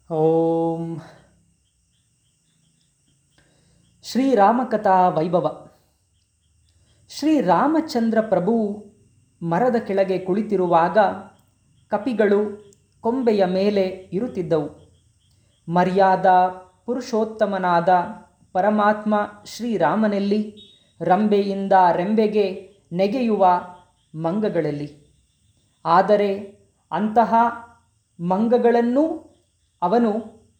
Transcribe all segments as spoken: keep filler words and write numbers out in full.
ಓಂ ಶ್ರೀರಾಮಕಥಾ ವೈಭವ. ಶ್ರೀರಾಮಚಂದ್ರ ಪ್ರಭು ಮರದ ಕೆಳಗೆ ಕುಳಿತಿರುವಾಗ ಕಪಿಗಳು ಕೊಂಬೆಯ ಮೇಲೆ ಇರುತ್ತಿದ್ದವು. ಮರ್ಯಾದ ಪುರುಷೋತ್ತಮನಾದ ಪರಮಾತ್ಮ ಶ್ರೀರಾಮನೆಲ್ಲಿ, ರಂಬೆಯಿಂದ ರೆಂಬೆಗೆ ನೆಗೆಯುವ ಮಂಗಗಳಲ್ಲಿ. ಆದರೆ ಅಂತಹ ಮಂಗಗಳನ್ನೂ ಅವನು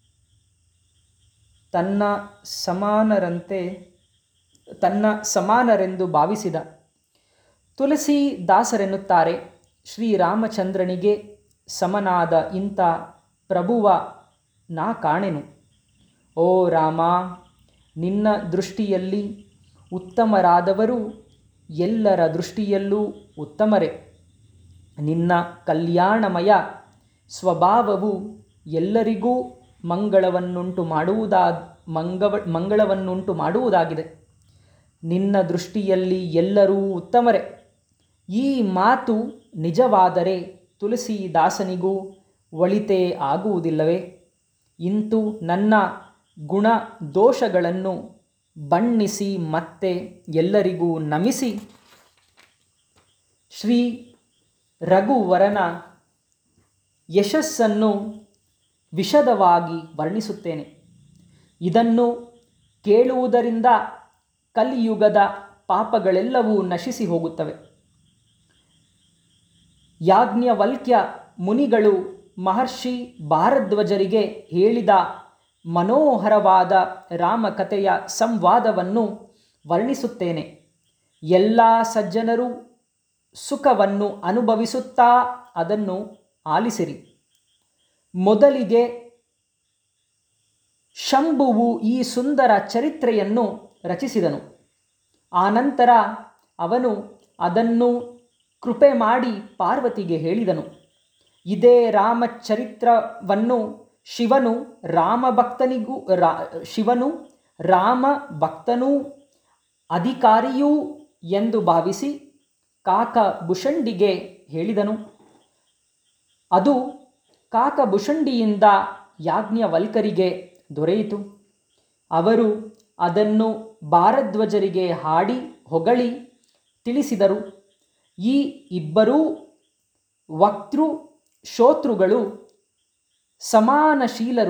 ತನ್ನ ಸಮಾನರಂತೆ ತನ್ನ ಸಮಾನರೆಂದು ಭಾವಿಸಿದ. ತುಳಸೀದಾಸರೆನ್ನುತ್ತಾರೆ, ಶ್ರೀರಾಮಚಂದ್ರನಿಗೆ ಸಮನಾದ ಇಂಥ ಪ್ರಭುವ ನಾ ಕಾಣೆನು. ಓ ರಾಮ, ನಿನ್ನ ದೃಷ್ಟಿಯಲ್ಲಿ ಉತ್ತಮರಾದವರು ಎಲ್ಲರ ದೃಷ್ಟಿಯಲ್ಲೂ ಉತ್ತಮರೇ. ನಿನ್ನ ಕಲ್ಯಾಣಮಯ ಸ್ವಭಾವವು ಎಲ್ಲರಿಗೂ ಮಂಗಳವನ್ನುಂಟು ಮಾಡುವುದಾ ಮಂಗವ ಮಂಗಳವನ್ನುಂಟು ಮಾಡುವುದಾಗಿದೆ. ನಿನ್ನ ದೃಷ್ಟಿಯಲ್ಲಿ ಎಲ್ಲರೂ ಉತ್ತಮರೇ. ಈ ಮಾತು ನಿಜವಾದರೆ ತುಳಸೀದಾಸನಿಗೂ ಒಳಿತೇ ಆಗುವುದಿಲ್ಲವೇ? ಇಂತು ನನ್ನ ಗುಣ ದೋಷಗಳನ್ನು ಬಣ್ಣಿಸಿ ಮತ್ತೆ ಎಲ್ಲರಿಗೂ ನಮಿಸಿ ಶ್ರೀ ರಘುವರನ ಯಶಸ್ಸನ್ನು ವಿಶದವಾಗಿ ವರ್ಣಿಸುತ್ತೇನೆ. ಇದನ್ನು ಕೇಳುವುದರಿಂದ ಕಲಿಯುಗದ ಪಾಪಗಳೆಲ್ಲವೂ ನಶಿಸಿ ಹೋಗುತ್ತವೆ. ಯಾಜ್ಞವಲ್ಕ್ಯ ಮುನಿಗಳು ಮಹರ್ಷಿ ಭಾರದ್ವಾಜರಿಗೆ ಹೇಳಿದ ಮನೋಹರವಾದ ರಾಮಕಥೆಯ ಸಂವಾದವನ್ನು ವರ್ಣಿಸುತ್ತೇನೆ. ಎಲ್ಲ ಸಜ್ಜನರು ಸುಖವನ್ನು ಅನುಭವಿಸುತ್ತಾ ಅದನ್ನು ಆಲಿಸಿರಿ. ಮೊದಲಿಗೆ ಶಂಭುವು ಈ ಸುಂದರ ಚರಿತ್ರೆಯನ್ನು ರಚಿಸಿದನು. ಆನಂತರ ಅವನು ಅದನ್ನು ಕೃಪೆ ಮಾಡಿ ಪಾರ್ವತಿಗೆ ಹೇಳಿದನು. ಇದೇ ರಾಮಚರಿತ್ರವನ್ನು ಶಿವನು ರಾಮಭಕ್ತನಿಗೂ ರಾ ಶಿವನು ರಾಮ ಭಕ್ತನೂ ಅಧಿಕಾರಿಯೂ ಎಂದು ಭಾವಿಸಿ ಕಾಕಭುಷಂಡಿಗೆ ಹೇಳಿದನು. ಅದು ಕಾಕಭುಷಂಡಿಯಿಂದ ಯಾಜ್ಞವಲ್ಕರಿಗೆ ದೊರೆಯಿತು. ಅವರು ಅದನ್ನು ಭಾರದ್ವಾಜರಿಗೆ ಹಾಡಿ ಹೊಗಳಿ ತಿಳಿಸಿದರು. ಈ ಇಬ್ಬರೂ ವಕ್ತೃ ಶ್ರೋತೃಗಳು ಸಮಾನಶೀಲರು,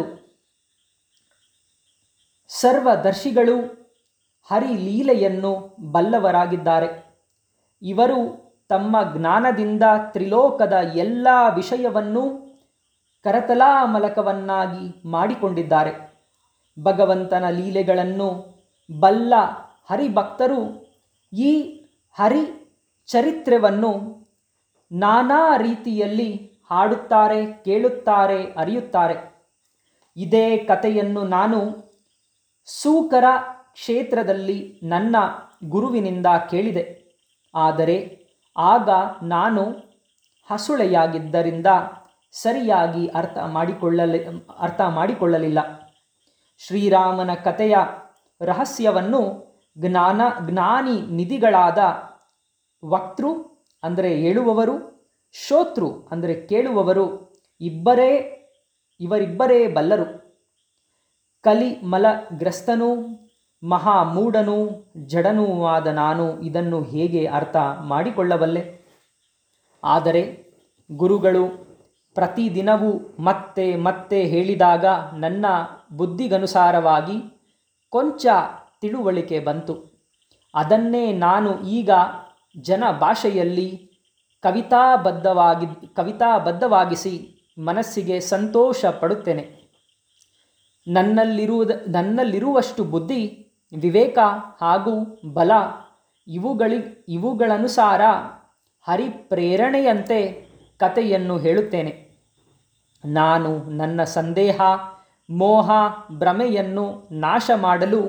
ಸರ್ವದರ್ಶಿಗಳು, ಹರಿಲೀಲೆಯನ್ನು ಬಲ್ಲವರಾಗಿದ್ದಾರೆ. ಇವರು ತಮ್ಮ ಜ್ಞಾನದಿಂದ ತ್ರಿಲೋಕದ ಎಲ್ಲ ವಿಷಯವನ್ನೂ ಕರತಲಾಮಲಕವನ್ನಾಗಿ ಮಾಡಿಕೊಂಡಿದ್ದಾರೆ. ಭಗವಂತನ ಲೀಲೆಗಳನ್ನು ಬಲ್ಲ ಹರಿಭಕ್ತರು ಈ ಹರಿ ಚರಿತ್ರೆಯನ್ನು ನಾನಾ ರೀತಿಯಲ್ಲಿ ಹಾಡುತ್ತಾರೆ, ಕೇಳುತ್ತಾರೆ, ಅರಿಯುತ್ತಾರೆ. ಇದೇ ಕಥೆಯನ್ನು ನಾನು ಸೂಕರ ಕ್ಷೇತ್ರದಲ್ಲಿ ನನ್ನ ಗುರುವಿನಿಂದ ಕೇಳಿದೆ. ಆದರೆ ಆಗ ನಾನು ಹಸುಳೆಯಾಗಿದ್ದರಿಂದ ಸರಿಯಾಗಿ ಅರ್ಥ ಮಾಡಿಕೊಳ್ಳಲಿ ಅರ್ಥ ಮಾಡಿಕೊಳ್ಳಲಿಲ್ಲ. ಶ್ರೀರಾಮನ ಕಥೆಯ ರಹಸ್ಯವನ್ನು ಜ್ಞಾನ ಜ್ಞಾನಿ ನಿಧಿಗಳಾದ ವಕ್ತೃ ಅಂದರೆ ಹೇಳುವವರು, ಶ್ರೋತೃ ಅಂದರೆ ಕೇಳುವವರು ಇಬ್ಬರೇ ಇವರಿಬ್ಬರೇ ಬಲ್ಲರು. ಕಲಿಮಲಗ್ರಸ್ತನೂ ಮಹಾಮೂಢನೂ ಜಡನೂ ಆದ ನಾನು ಇದನ್ನು ಹೇಗೆ ಅರ್ಥ ಮಾಡಿಕೊಳ್ಳಬಲ್ಲೆ? ಆದರೆ ಗುರುಗಳು ಪ್ರತಿದಿನವೂ ಮತ್ತೆ ಮತ್ತೆ ಹೇಳಿದಾಗ ನನ್ನ ಬುದ್ಧಿಗನುಸಾರವಾಗಿ ಕೊಂಚ ತಿಳುವಳಿಕೆ ಬಂತು. ಅದನ್ನೇ ನಾನು ಈಗ ಜನಭಾಷೆಯಲ್ಲಿ ಕವಿತಾಬದ್ಧವಾಗಿ ಕವಿತಾಬದ್ಧವಾಗಿಸಿ ಮನಸ್ಸಿಗೆ ಸಂತೋಷ ಪಡುತ್ತೇನೆ. ನನ್ನಲ್ಲಿರುವುದ ನನ್ನಲ್ಲಿರುವಷ್ಟು ಬುದ್ಧಿ, ವಿವೇಕ ಹಾಗೂ ಬಲ ಇವುಗಳಿ ಇವುಗಳನುಸಾರ ಹರಿಪ್ರೇರಣೆಯಂತೆ ಕಥೆಯನ್ನು ಹೇಳುತ್ತೇನೆ. ನಾನು ನನ್ನ ಸಂದೇಹ, ಮೋಹ, ಭ್ರಮೆಯನ್ನು ನಾಶ ಮಾಡಲು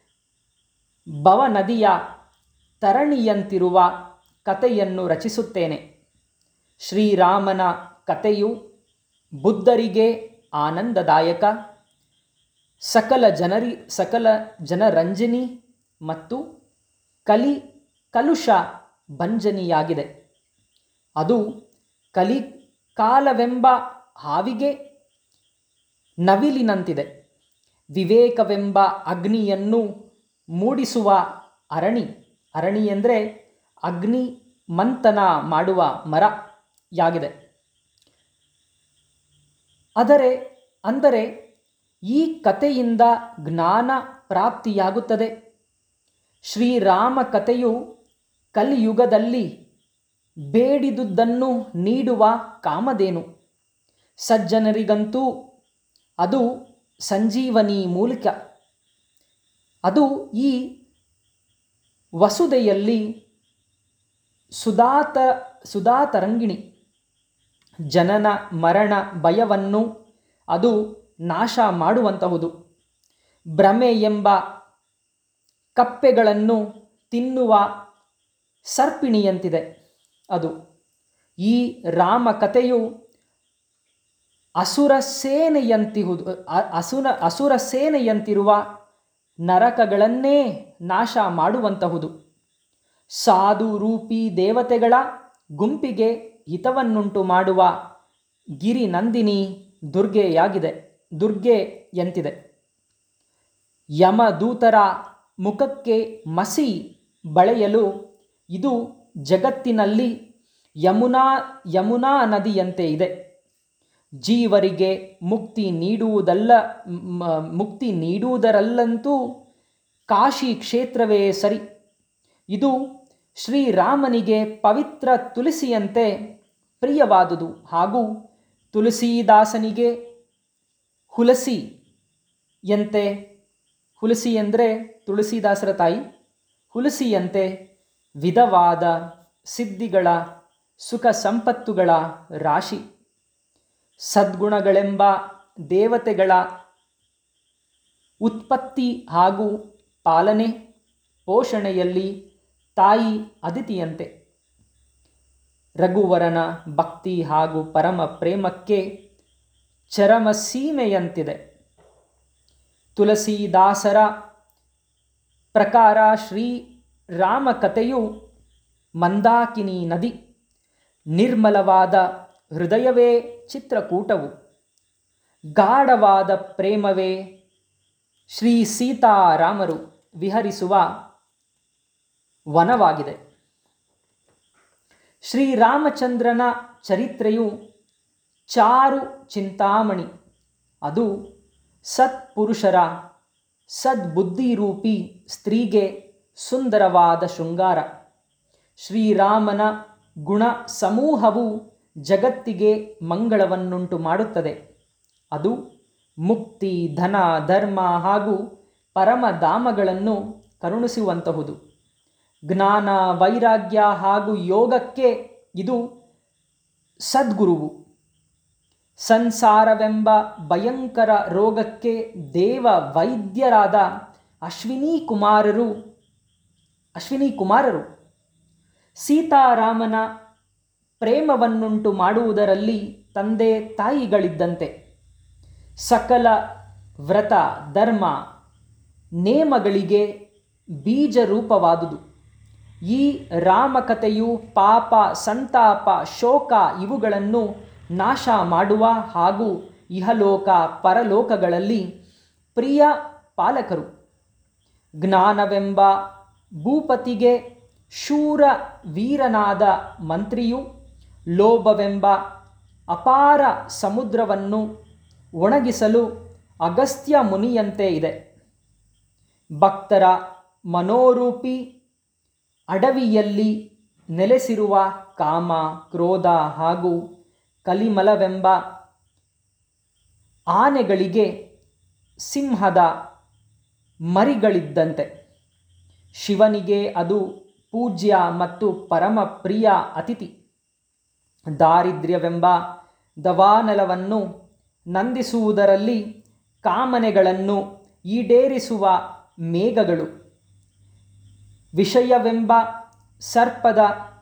ಭವನದಿಯ ತರಣಿಯಂತಿರುವ ಕಥೆಯನ್ನು ರಚಿಸುತ್ತೇನೆ. ಶ್ರೀರಾಮನ ಕಥೆಯು ಬುದ್ಧರಿಗೆ ಆನಂದದಾಯಕ, ಸಕಲ ಜನರಿ ಸಕಲ ಜನರಂಜನಿ ಮತ್ತು ಕಲಿ ಕಲುಷ ಭಂಜನಿಯಾಗಿದೆ. ಅದು ಕಲಿಕಾಲವೆಂಬ ಹಾವಿಗೆ ನವಿಲಿನಂತಿದೆ. ವಿವೇಕವೆಂಬ ಅಗ್ನಿಯನ್ನು ಮೂಡಿಸುವ ಅರಣಿ, ಅರಣಿ ಅಂದರೆ ಅಗ್ನಿ ಮಂಥನ ಮಾಡುವ ಮರ ಯಾಗಿದೆ. ಆದರೆ ಅಂದರೆ ಈ ಕಥೆಯಿಂದ ಜ್ಞಾನ ಪ್ರಾಪ್ತಿಯಾಗುತ್ತದೆ. ಶ್ರೀರಾಮ ಕಥೆಯು ಕಲಿಯುಗದಲ್ಲಿ ಬೇಡಿದುದನ್ನು ನೀಡುವ ಕಾಮಧೇನು. ಸಜ್ಜನರಿಗಂತೂ ಅದು ಸಂಜೀವನಿ ಮೂಲಿಕ. ಅದು ಈ ವಸುದೆಯಲ್ಲಿ ಸುಧಾತ ಸುಧಾತರಂಗಿಣಿ. ಜನನ ಮರಣ ಭಯವನ್ನು ಅದು ನಾಶ ಮಾಡುವಂತಹುದು. ಭ್ರಮೆ ಎಂಬ ಕಪ್ಪೆಗಳನ್ನು ತಿನ್ನುವ ಸರ್ಪಿಣಿಯಂತಿದೆ ಅದು. ಈ ರಾಮಕಥೆಯು ಅಸುರ ಸೇನೆಯಂತಿಹುದು ಅಸುರ ಅಸುರ ಸೇನೆಯಂತಿರುವ ನರಕಗಳನ್ನೇ ನಾಶ ಮಾಡುವಂತಹುದು. ಸಾಧು ರೂಪಿ ದೇವತೆಗಳ ಗುಂಪಿಗೆ ಹಿತವನ್ನುಂಟು ಮಾಡುವ ಗಿರಿನಂದಿನಿ ದುರ್ಗೆಯಾಗಿದೆ ದುರ್ಗೆಯಂತಿದೆ. ಯಮದೂತರ ಮುಖಕ್ಕೆ ಮಸಿ ಬಳೆಯಲು ಇದು ಜಗತ್ತಿನಲ್ಲಿ ಯಮುನಾ ಯಮುನಾ ನದಿಯಂತೆ ಇದೆ. ಜೀವರಿಗೆ ಮುಕ್ತಿ ನೀಡುವುದಲ್ಲ ಮುಕ್ತಿ ನೀಡುವುದರಲ್ಲಂತೂ ಕಾಶಿ ಕ್ಷೇತ್ರವೇ ಸರಿ. ಇದು ಶ್ರೀರಾಮನಿಗೆ ಪವಿತ್ರ ತುಳಸಿಯಂತೆ ಪ್ರಿಯವಾದುದು ಹಾಗೂ ತುಳಸೀದಾಸನಿಗೆ ಹುಲಸಿಯಂತೆ, ಹುಲಸಿ ಅಂದರೆ ತುಳಸೀದಾಸರ ತಾಯಿ, ಹುಲಸಿಯಂತೆ ವಿಧವಾದ ಸಿದ್ಧಿಗಳ ಸುಖ ಸಂಪತ್ತುಗಳ ರಾಶಿ. ಸದ್ಗುಣಗಳೆಂಬ ದೇವತೆಗಳ ಉತ್ಪತ್ತಿ ಹಾಗೂ ಪಾಲನೆ ಪೋಷಣೆಯಲ್ಲಿ ತಾಯಿ ಅದಿತಿಯಂತೆ. ರಘುವರನ ಭಕ್ತಿ ಹಾಗೂ ಪರಮ ಪ್ರೇಮಕ್ಕೆ ಚರಮ ಸೀಮೆಯಂತಿದೆ. ತುಳಸೀದಾಸರ ಪ್ರಕಾರ ಶ್ರೀ ರಾಮಕಥೆಯು ಮಂದಾಕಿನಿ ನದಿ. ನಿರ್ಮಲವಾದ ಹೃದಯವೇ ಚಿತ್ರಕೂಟವು. ಗಾಢವಾದ ಪ್ರೇಮವೇ ಶ್ರೀ ಸೀತಾರಾಮರು ವಿಹರಿಸುವ ವನವಾಗಿದೆ. ಶ್ರೀರಾಮಚಂದ್ರನ ಚರಿತ್ರೆಯು ಚಾರು ಚಿಂತಾಮಣಿ. ಅದು ಸತ್ಪುರುಷರ ಸದ್ಬುದ್ಧಿರೂಪಿ ಸ್ತ್ರೀಗೆ ಸುಂದರವಾದ ಶೃಂಗಾರ. ಶ್ರೀರಾಮನ ಗುಣ ಸಮೂಹವು ಜಗತ್ತಿಗೆ ಮಂಗಳವನ್ನುಂಟು ಮಾಡುತ್ತದೆ. ಅದು ಮುಕ್ತಿ, ಧನ, ಧರ್ಮ ಹಾಗೂ ಪರಮಧಾಮಗಳನ್ನು ಕರುಣಿಸುವಂತಹುದು. ಜ್ಞಾನ, ವೈರಾಗ್ಯ ಹಾಗೂ ಯೋಗಕ್ಕೆ ಇದು ಸದ್ಗುರುವು. ಸಂಸಾರವೆಂಬ ಭಯಂಕರ ರೋಗಕ್ಕೆ ದೇವ ವೈದ್ಯರಾದ ಅಶ್ವಿನಿ ಕುಮಾರರು ಅಶ್ವಿನಿ ಕುಮಾರರು ಸೀತಾರಾಮನ ಪ್ರೇಮವನ್ನುಂಟು ಮಾಡುವುದರಲ್ಲಿ ತಂದೆ ತಾಯಿಗಳಿದ್ದಂತೆ. ಸಕಲ ವ್ರತ ಧರ್ಮ ನೇಮಗಳಿಗೆ ಬೀಜ ರೂಪವಾದುದು. ಈ ರಾಮಕಥೆಯು ಪಾಪ, ಸಂತಾಪ, ಶೋಕ ಇವುಗಳನ್ನು ನಾಶ ಮಾಡುವ ಹಾಗೂ ಇಹಲೋಕ ಪರಲೋಕಗಳಲ್ಲಿ ಪ್ರಿಯ ಪಾಲಕರು. ಜ್ಞಾನವೆಂಬ ಭೂಪತಿಗೆ ಶೂರ ವೀರನಾದ ಮಂತ್ರಿಯು, ಲೋಭವೆಂಬ ಅಪಾರ ಸಮುದ್ರವನ್ನು ಒಣಗಿಸಲು ಅಗಸ್ತ್ಯ ಮುನಿಯಂತೆ ಇದೆ. ಭಕ್ತರ ಮನೋರೂಪಿ ಅಡವಿಯಲ್ಲಿ ನೆಲೆಸಿರುವ ಕಾಮ, ಕ್ರೋಧ ಹಾಗೂ ಕಲಿಮಲವೆಂಬ ಆನೆಗಳಿಗೆ ಸಿಂಹದ ಮರಿಗಳಿದ್ದಂತೆ. ಶಿವನಿಗೆ ಅದು ಪೂಜ್ಯ ಮತ್ತು ಪರಮ ಪ್ರಿಯ ಅತಿಥಿ. ದಾರಿದ್ರ್ಯವೆಂಬ ದವಾನಲವನ್ನು ನಂದಿಸುವುದರಲ್ಲಿ ಕಾಮನೆಗಳನ್ನು ಈಡೇರಿಸುವ ಮೇಘಗಳು. ವಿಷಯವೆಂಬ ಸರ್ಪದ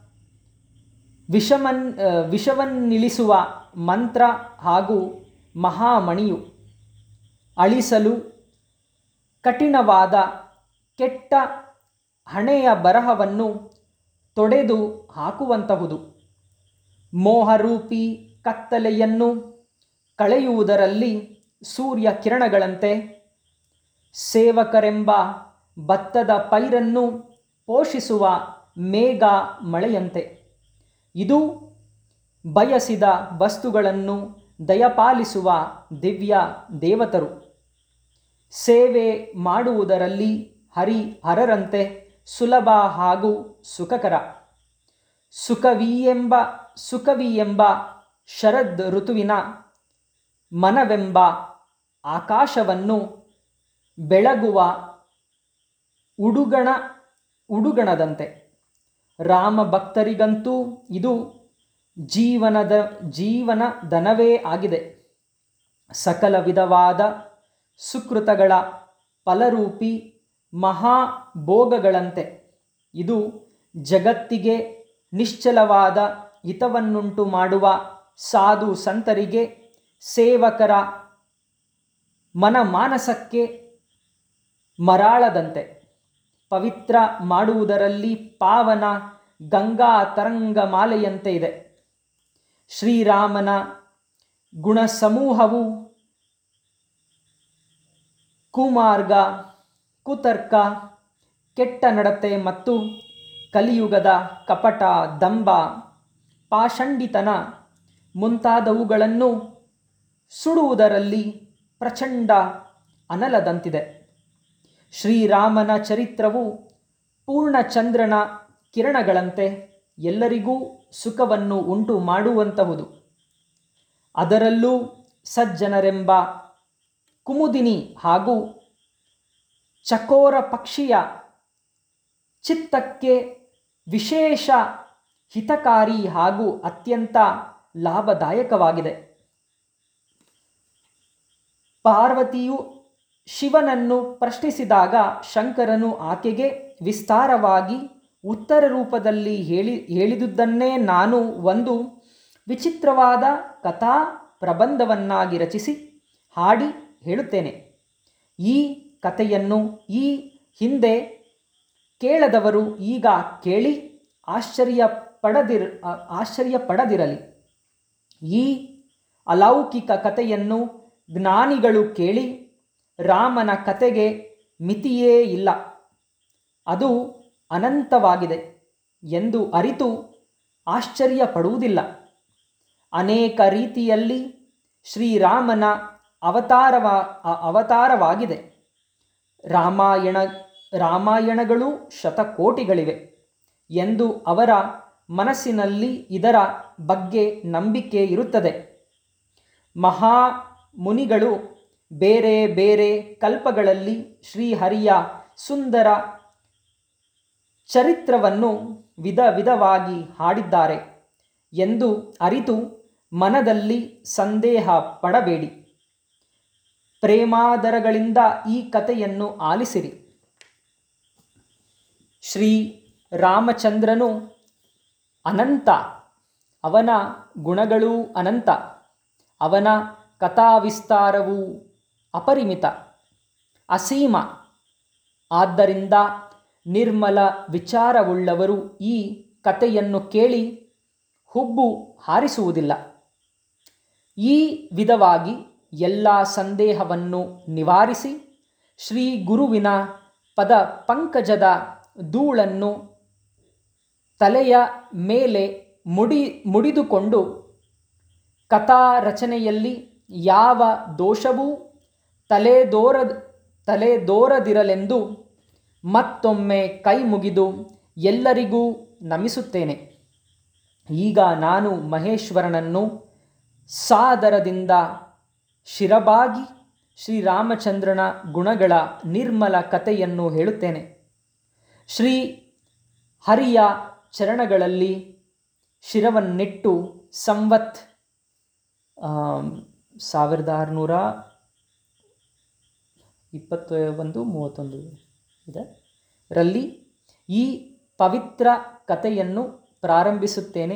ವಿಷಮನ್ ವಿಷವನ್ನಿಳಿಸುವ ಮಂತ್ರ ಹಾಗೂ ಮಹಾಮಣಿಯು. ಅಳಿಸಲು ಕಠಿಣವಾದ ಕೆಟ್ಟ ಹಣೆಯ ಬರಹವನ್ನು ತೊಡೆದು ಹಾಕುವಂತಹುದು. ಮೋಹರೂಪಿ ಕತ್ತಲೆಯನ್ನು ಕಳೆಯುವುದರಲ್ಲಿ ಸೂರ್ಯ ಕಿರಣಗಳಂತೆ, ಸೇವಕರೆಂಬ ಭತ್ತದ ಪೈರನ್ನು ಪೋಷಿಸುವ ಮೇಘ ಮಳೆಯಂತೆ. ಇದು ಬಯಸಿದ ವಸ್ತುಗಳನ್ನು ದಯಪಾಲಿಸುವ ದಿವ್ಯ ದೇವತರು. ಸೇವೆ ಮಾಡುವುದರಲ್ಲಿ ಹರಿಹರರಂತೆ ಸುಲಭ ಹಾಗೂ ಸುಖಕರ. ಸುಖವಿಯೆಂಬ ಸುಖವಿಯೆಂಬ ಶರದ್ ಋತುವಿನ ಮನವೆಂಬ ಆಕಾಶವನ್ನು ಬೆಳಗುವ ಉಡುಗಣ ಉಡುಗಣದಂತೆ. ರಾಮ ಭಕ್ತರಿಗಂತೂ ಇದು ಜೀವನದ ಜೀವನದನವೇ ಆಗಿದೆ. ಸಕಲ ವಿಧವಾದ ಸುಕೃತಗಳ ಫಲರೂಪಿ ಮಹಾಭೋಗಗಳಂತೆ ಇದು ಜಗತ್ತಿಗೆ ನಿಶ್ಚಲವಾದ ಹಿತವನ್ನುಂಟು ಮಾಡುವ ಸಾಧು ಸಂತರಿಗೆ, ಸೇವಕರ ಮನಮಾನಸಕ್ಕೆ ಮರಾಳದಂತೆ. ಪವಿತ್ರ ಮಾಡುವುದರಲ್ಲಿ ಪಾವನ ಗಂಗಾ ತರಂಗಮಾಲೆಯಂತೆ ಇದೆ. ಶ್ರೀರಾಮನ ಗುಣಸಮೂಹವು ಕುಮಾರ್ಗ, ಕುತರ್ಕ, ಕೆಟ್ಟ ನಡತೆ ಮತ್ತು ಕಲಿಯುಗದ ಕಪಟ, ದಂಭ, ಪಾಷಂಡಿತನ ಮುಂತಾದವುಗಳನ್ನು ಸುಡುವುದರಲ್ಲಿ ಪ್ರಚಂಡ ಅನಲದಂತಿದೆ. ಶ್ರೀರಾಮನ ಚರಿತ್ರವು ಪೂರ್ಣಚಂದ್ರನ ಕಿರಣಗಳಂತೆ ಎಲ್ಲರಿಗೂ ಸುಖವನ್ನು ಉಂಟು ಮಾಡುವಂತಹುದು. ಅದರಲ್ಲೂ ಸಜ್ಜನರೆಂಬ ಕುಮುದಿನಿ ಹಾಗೂ ಚಕೋರ ಪಕ್ಷಿಯ ಚಿತ್ತಕ್ಕೆ ವಿಶೇಷ ಹಿತಕಾರಿ ಹಾಗೂ ಅತ್ಯಂತ ಲಾಭದಾಯಕವಾಗಿದೆ. ಪಾರ್ವತಿಯು ಶಿವನನ್ನು ಪ್ರಶ್ನಿಸಿದಾಗ ಶಂಕರನು ಆಕೆಗೆ ವಿಸ್ತಾರವಾಗಿ ಉತ್ತರ ರೂಪದಲ್ಲಿ ಹೇಳಿ ಹೇಳಿದುದನ್ನೇ ನಾನು ಒಂದು ವಿಚಿತ್ರವಾದ ಕಥಾ ಪ್ರಬಂಧವನ್ನಾಗಿ ರಚಿಸಿ ಹಾಡಿ ಹೇಳುತ್ತೇನೆ. ಈ ಕಥೆಯನ್ನು ಈ ಹಿಂದೆ ಕೇಳದವರು ಈಗ ಕೇಳಿ ಆಶ್ಚರ್ಯ ಪಡದಿರ ಆಶ್ಚರ್ಯ ಪಡದಿರಲಿ. ಈ ಅಲೌಕಿಕ ಕಥೆಯನ್ನು ಜ್ಞಾನಿಗಳು ಕೇಳಿ ರಾಮನ ಕಥೆಗೆ ಮಿತಿಯೇ ಇಲ್ಲ, ಅದು ಅನಂತವಾಗಿದೆ ಎಂದು ಅರಿತು ಆಶ್ಚರ್ಯ ಪಡುವುದಿಲ್ಲ. ಅನೇಕ ರೀತಿಯಲ್ಲಿ ಶ್ರೀರಾಮನ ಅವತಾರವ ಅವತಾರವಾಗಿದೆ. ರಾಮಾಯಣ ರಾಮಾಯಣಗಳು ಶತಕೋಟಿಗಳಿವೆ ಎಂದು ಅವರ ಮನಸ್ಸಿನಲ್ಲಿ ಇದರ ಬಗ್ಗೆ ನಂಬಿಕೆ ಇರುತ್ತದೆ. ಮಹಾ ಮುನಿಗಳು ಬೇರೆ ಬೇರೆ ಕಲ್ಪಗಳಲ್ಲಿ ಶ್ರೀಹರಿಯ ಸುಂದರ ಚರಿತ್ರವನ್ನು ವಿಧ ವಿಧವಾಗಿ ಹಾಡಿದ್ದಾರೆ ಎಂದು ಅರಿತು ಮನದಲ್ಲಿ ಸಂದೇಹ ಪಡಬೇಡಿ. ಪ್ರೇಮಾದರಗಳಿಂದ ಈ ಕಥೆಯನ್ನು ಆಲಿಸಿರಿ. ಶ್ರೀ ರಾಮಚಂದ್ರನು ಅನಂತ, ಅವನ ಗುಣಗಳೂ ಅನಂತ, ಅವನ ಕಥಾವಿಸ್ತಾರವೂ ಅಪರಿಮಿತ, ಅಸೀಮ. ಆದ್ದರಿಂದ ನಿರ್ಮಲ ವಿಚಾರವುಳ್ಳವರು ಈ ಕಥೆಯನ್ನು ಕೇಳಿ ಹುಬ್ಬು ಹಾರಿಸುವುದಿಲ್ಲ. ಈ ವಿಧವಾಗಿ ಎಲ್ಲ ಸಂದೇಹವನ್ನು ನಿವಾರಿಸಿ ಶ್ರೀ ಗುರುವಿನ ಪದ ಪಂಕಜದ ಧೂಳನ್ನು ತಲೆಯ ಮೇಲೆ ಮುಡಿ ಮುಡಿದುಕೊಂಡು ಕಥಾ ರಚನೆಯಲ್ಲಿ ಯಾವ ದೋಷವೂ ತಲೆದೋರ ತಲೆದೋರದಿರಲೆಂದು ಮತ್ತೊಮ್ಮೆ ಕೈ ಮುಗಿದು ಎಲ್ಲರಿಗೂ ನಮಿಸುತ್ತೇನೆ. ಈಗ ನಾನು ಮಹೇಶ್ವರನನ್ನು ಸಾದರದಿಂದ ಶಿರಬಾಗಿ ಶ್ರೀರಾಮಚಂದ್ರನ ಗುಣಗಳ ನಿರ್ಮಲ ಕಥೆಯನ್ನು ಹೇಳುತ್ತೇನೆ. ಶ್ರೀ ಹರಿಯ ಚರಣಗಳಲ್ಲಿ ಶಿರವನ್ನಿಟ್ಟು ಸಂವತ್ ಸಾವಿರದ ಆರುನೂರ ಇಪ್ಪತ್ತ ಒಂದು ಮೂವತ್ತೊಂದು ಇದೆ ರಲ್ಲಿ ಈ ಪವಿತ್ರ ಕಥೆಯನ್ನು ಪ್ರಾರಂಭಿಸುತ್ತೇನೆ.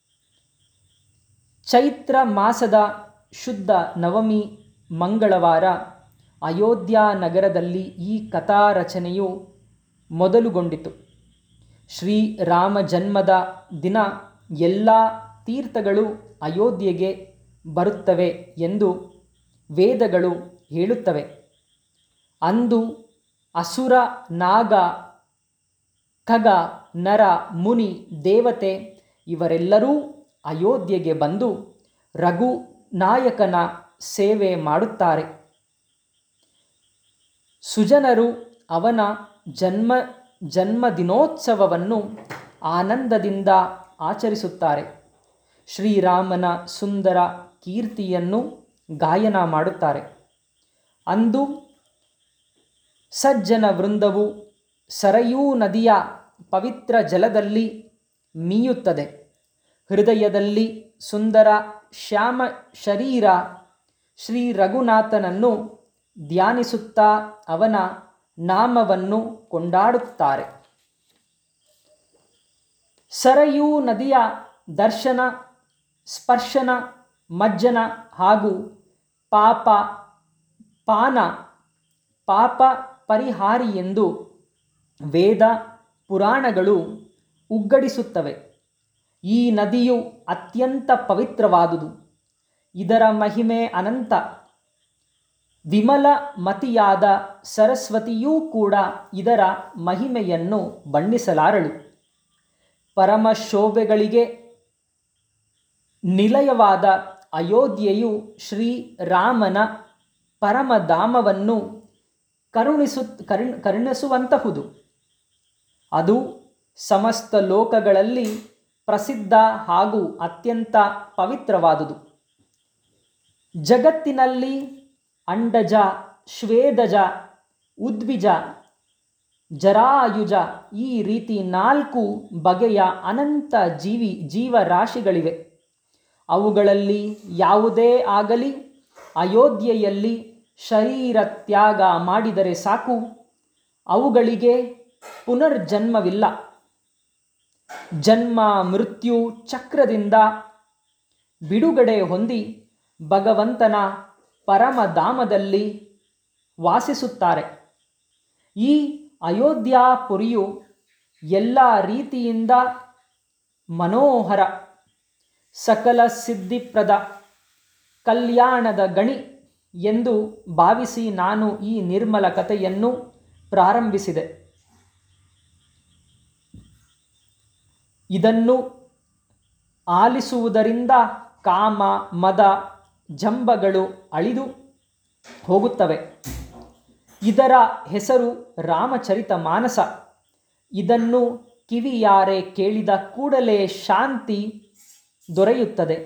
ಚೈತ್ರ ಮಾಸದ ಶುದ್ಧ ನವಮಿ ಮಂಗಳವಾರ ಅಯೋಧ್ಯ ನಗರದಲ್ಲಿ ಈ ಕಥಾ ರಚನೆಯು ಮೊದಲುಗೊಂಡಿತು. ಶ್ರೀರಾಮ ಜನ್ಮದ ದಿನ ಎಲ್ಲ ತೀರ್ಥಗಳು ಅಯೋಧ್ಯೆಗೆ ಬರುತ್ತವೆ ಎಂದು ವೇದಗಳು ಹೇಳುತ್ತವೆ. ಅಂದು ಅಸುರ, ನಾಗ, ಖಗ, ನರ, ಮುನಿ, ದೇವತೆ ಇವರೆಲ್ಲರೂ ಅಯೋಧ್ಯೆಗೆ ಬಂದು ರಘುನಾಯಕನ ಸೇವೆ ಮಾಡುತ್ತಾರೆ. ಸುಜನರು ಅವನ ಜನ್ಮ ಜನ್ಮದಿನೋತ್ಸವವನ್ನು ಆನಂದದಿಂದ ಆಚರಿಸುತ್ತಾರೆ. ಶ್ರೀರಾಮನ ಸುಂದರ ಕೀರ್ತಿಯನ್ನು ಗಾಯನ ಮಾಡುತ್ತಾರೆ. ಅಂದು ಸಜ್ಜನ ವೃಂದವು ಸರಯೂ ನದಿಯ ಪವಿತ್ರ ಜಲದಲ್ಲಿ ಮೀಯುತ್ತದೆ. ಹೃದಯದಲ್ಲಿ ಸುಂದರ ಶ್ಯಾಮ ಶರೀರ ಶ್ರೀ ರಘುನಾಥನನ್ನು ಧ್ಯಾನಿಸುತ್ತಾ ಅವನ ನಾಮವನ್ನು ಕೊಂಡಾಡುತ್ತಾರೆ. ಸರಯೂ ನದಿಯ ದರ್ಶನ, ಸ್ಪರ್ಶನ, ಮಜ್ಜನ ಹಾಗೂ ಪಾಪ ಪಾನ ಪಾಪ ಪರಿಹಾರಿ ಎಂದು ವೇದ ಪುರಾಣಗಳು ಉಗ್ಗಡಿಸುತ್ತವೆ. ಈ ನದಿಯು ಅತ್ಯಂತ ಪವಿತ್ರವಾದುದು. ಇದರ ಮಹಿಮೆ ಅನಂತ. ವಿಮಲ ಮತಿಯಾದ ಸರಸ್ವತಿಯೂ ಕೂಡ ಇದರ ಮಹಿಮೆಯನ್ನು ಬಣ್ಣಿಸಲಾರಳು. ಪರಮಶೋಭೆಗಳಿಗೆ ನಿಲಯವಾದ ಅಯೋಧ್ಯೆಯು ಶ್ರೀರಾಮನ ಪರಮಧಾಮವನ್ನು ಕರುಣಿಸು ಕರುಣ್ ಕರುಣಿಸುವಂತಹುದು. ಅದು ಸಮಸ್ತ ಲೋಕಗಳಲ್ಲಿ ಪ್ರಸಿದ್ಧ ಹಾಗೂ ಅತ್ಯಂತ ಪವಿತ್ರವಾದುದು. ಜಗತ್ತಿನಲ್ಲಿ ಅಂಡಜ, ಶ್ವೇದಜ, ಉದ್ವಿಜ, ಜರಾಯುಜ ಈ ರೀತಿ ನಾಲ್ಕು ಬಗೆಯ ಅನಂತ ಜೀವಿ ಜೀವರಾಶಿಗಳಿವೆ. ಅವುಗಳಲ್ಲಿ ಯಾವುದೇ ಆಗಲಿ ಅಯೋಧ್ಯೆಯಲ್ಲಿ ಶರೀರ ತ್ಯಾಗ ಮಾಡಿದರೆ ಸಾಕು, ಅವುಗಳಿಗೆ ಪುನರ್ಜನ್ಮವಿಲ್ಲ. ಜನ್ಮ ಮೃತ್ಯು ಚಕ್ರದಿಂದ ಬಿಡುಗಡೆ ಹೊಂದಿ ಭಗವಂತನ ಪರಮಧಾಮದಲ್ಲಿ ವಾಸಿಸುತ್ತಾರೆ. ಈ ಅಯೋಧ್ಯಾಪುರಿಯು ಎಲ್ಲ ರೀತಿಯಿಂದ ಮನೋಹರ, ಸಕಲ ಸಿದ್ಧಿಪ್ರದ, ಕಲ್ಯಾಣದ ಗಣಿ ಎಂದು ಭಾವಿಸಿ ನಾನು ಈ ನಿರ್ಮಲ ಕಥೆಯನ್ನು ಪ್ರಾರಂಭಿಸಿದೆ. ಇದನ್ನು ಆಲಿಸುವುದರಿಂದ ಕಾಮ, ಮದ, ಜಂಬಗಳು ಅಳಿದು ಹೋಗುತ್ತವೆ. ಇದರ ಹೆಸರು ರಾಮಚರಿತ ಮಾನಸ. ಇದನ್ನು ಕಿವಿಯಾರೆ ಕೇಳಿದ ಕೂಡಲೇ ಶಾಂತಿ ದೊರೆಯುತ್ತದೆ.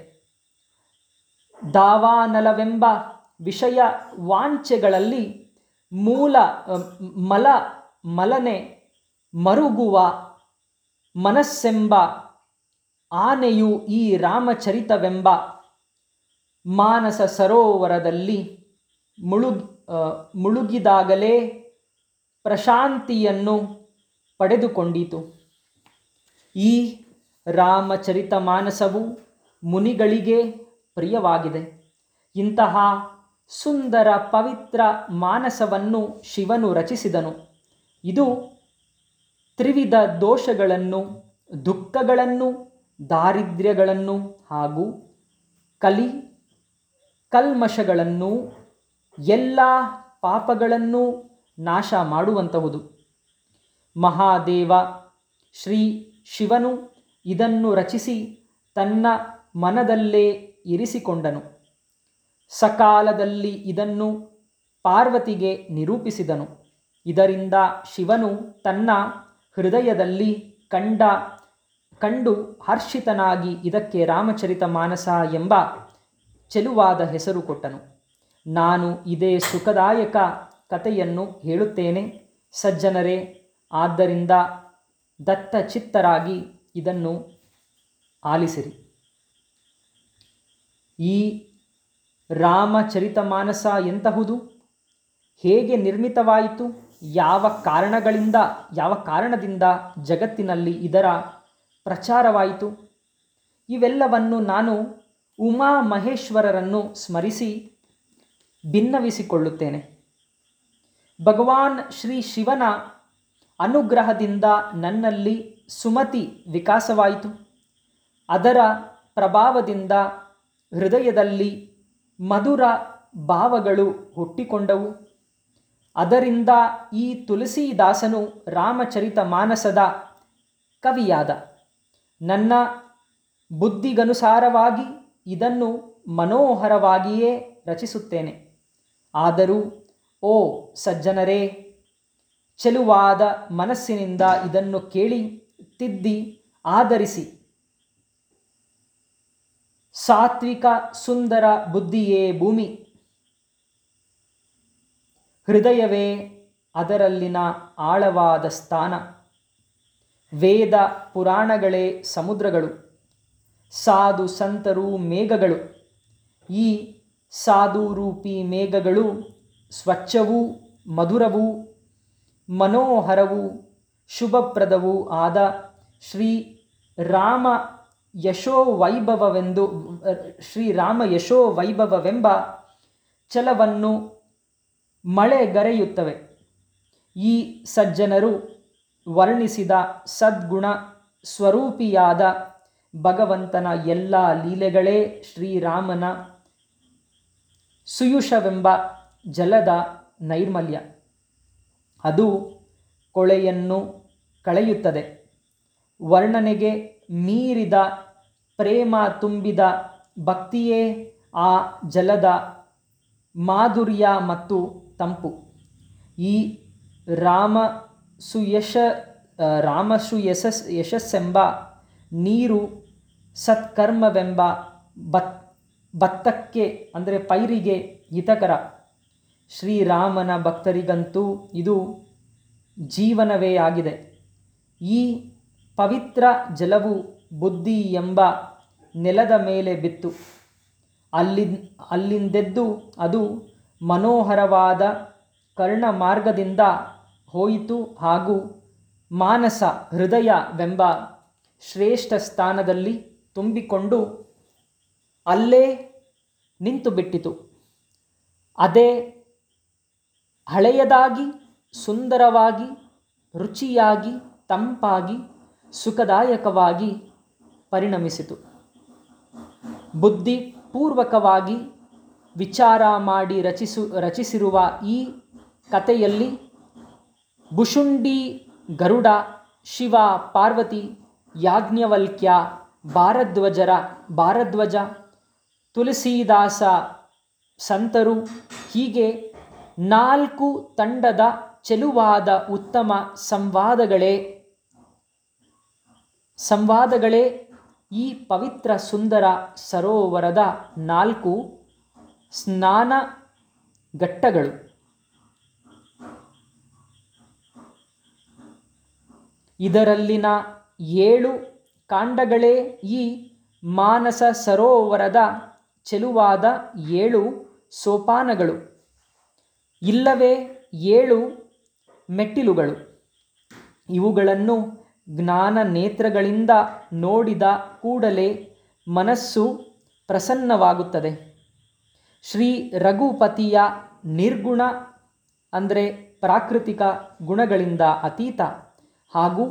ದಾವಾನಲವೆಂಬ ವಿಷಯ ವಾಂಛೆಗಳಲ್ಲಿ ಮೂಲ ಮಲ ಮಲನೆ ಮರುಗುವ ಮನಸ್ಸೆಂಬ ಆನೆಯು ಈ ರಾಮಚರಿತವೆಂಬ ಮಾನಸ ಸರೋವರದಲ್ಲಿ ಮುಳುಗಿ ಮುಳುಗಿದಾಗಲೇ ಪ್ರಶಾಂತಿಯನ್ನು ಪಡೆದುಕೊಂಡಿತು. ಈ ರಾಮಚರಿತ ಮಾನಸವು ಮುನಿಗಳಿಗೆ ಪ್ರಿಯವಾಗಿದೆ. ಇಂತಹ ಸುಂದರ ಪವಿತ್ರ ಮಾನಸವನ್ನು ಶಿವನು ರಚಿಸಿದನು. ಇದು ತ್ರಿವಿಧ ದೋಷಗಳನ್ನು, ದುಃಖಗಳನ್ನು, ದಾರಿದ್ರ್ಯಗಳನ್ನು ಹಾಗೂ ಕಲಿ ಕಲ್ಮಶಗಳನ್ನು, ಎಲ್ಲ ಪಾಪಗಳನ್ನು ನಾಶ ಮಾಡುವಂತಹುದು. ಮಹಾದೇವ ಶ್ರೀ ಶಿವನು ಇದನ್ನು ರಚಿಸಿ ತನ್ನ ಮನದಲ್ಲೇ ಇರಿಸಿಕೊಂಡನು. ಸಕಾಲದಲ್ಲಿ ಇದನ್ನು ಪಾರ್ವತಿಗೆ ನಿರೂಪಿಸಿದನು. ಇದರಿಂದ ಶಿವನು ತನ್ನ ಹೃದಯದಲ್ಲಿ ಕಂಡ ಕಂಡು ಹರ್ಷಿತನಾಗಿ ಇದಕ್ಕೆ ರಾಮಚರಿತ ಮಾನಸ ಎಂಬ ಚೆಲುವಾದ ಹೆಸರು ಕೊಟ್ಟನು. ನಾನು ಇದೇ ಸುಖದಾಯಕ ಕಥೆಯನ್ನು ಹೇಳುತ್ತೇನೆ ಸಜ್ಜನರೇ. ಆದ್ದರಿಂದ ದತ್ತಚಿತ್ತರಾಗಿ ಇದನ್ನು ಆಲಿಸಿರಿ. ಈ ರಾಮಚರಿತ ಮಾನಸ ಎಂತಹುದು? ಹೇಗೆ ನಿರ್ಮಿತವಾಯಿತು? ಯಾವ ಕಾರಣಗಳಿಂದ ಯಾವ ಕಾರಣದಿಂದ ಜಗತ್ತಿನಲ್ಲಿ ಇದರ ಪ್ರಚಾರವಾಯಿತು? ಇವೆಲ್ಲವನ್ನು ನಾನು ಉಮಾ ಮಹೇಶ್ವರರನ್ನು ಸ್ಮರಿಸಿ ಭಿನ್ನವಿಸಿಕೊಳ್ಳುತ್ತೇನೆ. ಭಗವಾನ್ ಶ್ರೀ ಶಿವನ ಅನುಗ್ರಹದಿಂದ ನನ್ನಲ್ಲಿ ಸುಮತಿ ವಿಕಾಸವಾಯಿತು. ಅದರ ಪ್ರಭಾವದಿಂದ ಹೃದಯದಲ್ಲಿ ಮಧುರ ಭಾವಗಳು ಹುಟ್ಟಿಕೊಂಡವು. ಅದರಿಂದ ಈ ತುಳಸೀದಾಸನು ರಾಮಚರಿತ ಮಾನಸದ ಕವಿಯಾದ. ನನ್ನ ಬುದ್ಧಿಗನುಸಾರವಾಗಿ ಇದನ್ನು ಮನೋಹರವಾಗಿಯೇ ರಚಿಸುತ್ತೇನೆ. ಆದರೂ ಓ ಸಜ್ಜನರೇ, ಚೆಲುವಾದ ಮನಸ್ಸಿನಿಂದ ಇದನ್ನು ಕೇಳಿ ತಿದ್ದಿ ಆದರಿಸಿ. ಸಾತ್ವಿಕ ಸುಂದರ ಬುದ್ಧಿಯೇ ಭೂಮಿ, ಹೃದಯವೇ ಅದರಲ್ಲಿನ ಆಳವಾದ ಸ್ಥಾನ. ವೇದ ಪುರಾಣಗಳೇ ಸಮುದ್ರಗಳು, ಸಾಧು ಸಂತರು ಮೇಘಗಳು. ಈ ಸಾಧುರೂಪಿ ಮೇಘಗಳು ಸ್ವಚ್ಛವೂ ಮಧುರವೂ ಮನೋಹರವೂ ಶುಭಪ್ರದವೂ ಆದ ಶ್ರೀ ರಾಮ ಯಶೋ ವೈಭವವೆಂದು ಶ್ರೀರಾಮ ಯಶೋ ವೈಭವವೆಂಬ ಛಲವನ್ನು ಮಳೆಗರೆಯುತ್ತವೆ. ಈ ಸಜ್ಜನರು ವರ್ಣಿಸಿದ ಸದ್ಗುಣ ಸ್ವರೂಪಿಯಾದ ಭಗವಂತನ ಎಲ್ಲ ಲೀಲೆಗಳೇ ಶ್ರೀರಾಮನ ಸುಯುಷವೆಂಬ ಜಲದ ನೈರ್ಮಲ್ಯ. ಅದು ಕೊಳೆಯನ್ನು ಕಳೆಯುತ್ತದೆ. ವರ್ಣನೆಗೆ ಮೀರಿದ ಪ್ರೇಮ ತುಂಬಿದ ಭಕ್ತಿಯೇ ಆ ಜಲದ ಮಾಧುರ್ಯ ಮತ್ತು ತಂಪು. ಈ ರಾಮ ಸುಯಶ ರಾಮಸು ಯಶಸ್ ಯಶಸ್ಸೆಂಬ ನೀರು ಸತ್ಕರ್ಮವೆಂಬ ಬತ್ ಭತ್ತಕ್ಕೆ ಅಂದರೆ ಪೈರಿಗೆ ಹಿತಕರ. ಶ್ರೀರಾಮನ ಭಕ್ತರಿಗಂತೂ ಇದು ಜೀವನವೇ ಆಗಿದೆ. ಈ ಪವಿತ್ರ ಜಲವು ಬುದ್ಧಿ ಎಂಬ ನೆಲದ ಮೇಲೆ ಬಿತ್ತು. ಅಲ್ಲಿ ಅಲ್ಲಿಂದೆದ್ದು ಅದು ಮನೋಹರವಾದ ಕರ್ಣ ಮಾರ್ಗದಿಂದ ಹೋಯಿತು ಹಾಗೂ ಮಾನಸ ಹೃದಯವೆಂಬ ಶ್ರೇಷ್ಠ ಸ್ಥಾನದಲ್ಲಿ ತುಂಬಿಕೊಂಡು ಅಲ್ಲೇ ನಿಂತು ಬಿಟ್ಟಿತು. ಅದೇ ಹಳೆಯದಾಗಿ ಸುಂದರವಾಗಿ ರುಚಿಯಾಗಿ ತಂಪಾಗಿ ಸುಖದಾಯಕವಾಗಿ ಪರಿಣಮಿಸಿತು. ಬುದ್ಧಿಪೂರ್ವಕವಾಗಿ ವಿಚಾರ ಮಾಡಿ ರಚಿಸು ರಚಿಸಿರುವ ಈ ಕಥೆಯಲ್ಲಿ ಭುಷುಂಡಿ ಗರುಡ, ಶಿವ ಪಾರ್ವತಿ, ಯಾಜ್ಞವಲ್ಕ್ಯ, ಭಾರದ್ವಜರ ಭಾರದ್ವಜ, ತುಳಸೀದಾಸ ಸಂತರು ಹೀಗೆ ನಾಲ್ಕು ತಂಡದ ಚೆಲುವಾದ ಉತ್ತಮ ಸಂವಾದಗಳೇ ಸಂವಾದಗಳೇ ಈ ಪವಿತ್ರ ಸುಂದರ ಸರೋವರದ ನಾಲ್ಕು ಸ್ನಾನ ಘಟ್ಟಗಳು. ಇದರಲ್ಲಿನ ಏಳು ಕಾಂಡಗಳೇ ಈ ಮಾನಸ ಸರೋವರದ ಚೆಲುವಾದ ಏಳು ಸೋಪಾನಗಳು, ಇಲ್ಲವೇ ಏಳು ಮೆಟ್ಟಿಲುಗಳು. ಇವುಗಳನ್ನು ಜ್ಞಾನ ನೇತ್ರಗಳಿಂದ ನೋಡಿದ ಕೂಡಲೇ ಮನಸ್ಸು ಪ್ರಸನ್ನವಾಗುತ್ತದೆ. ಶ್ರೀ ರಘುಪತಿಯ ನಿರ್ಗುಣ ಅಂದರೆ ಪ್ರಾಕೃತಿಕ ಗುಣಗಳಿಂದ ಅತೀತ ಹಾಗೂ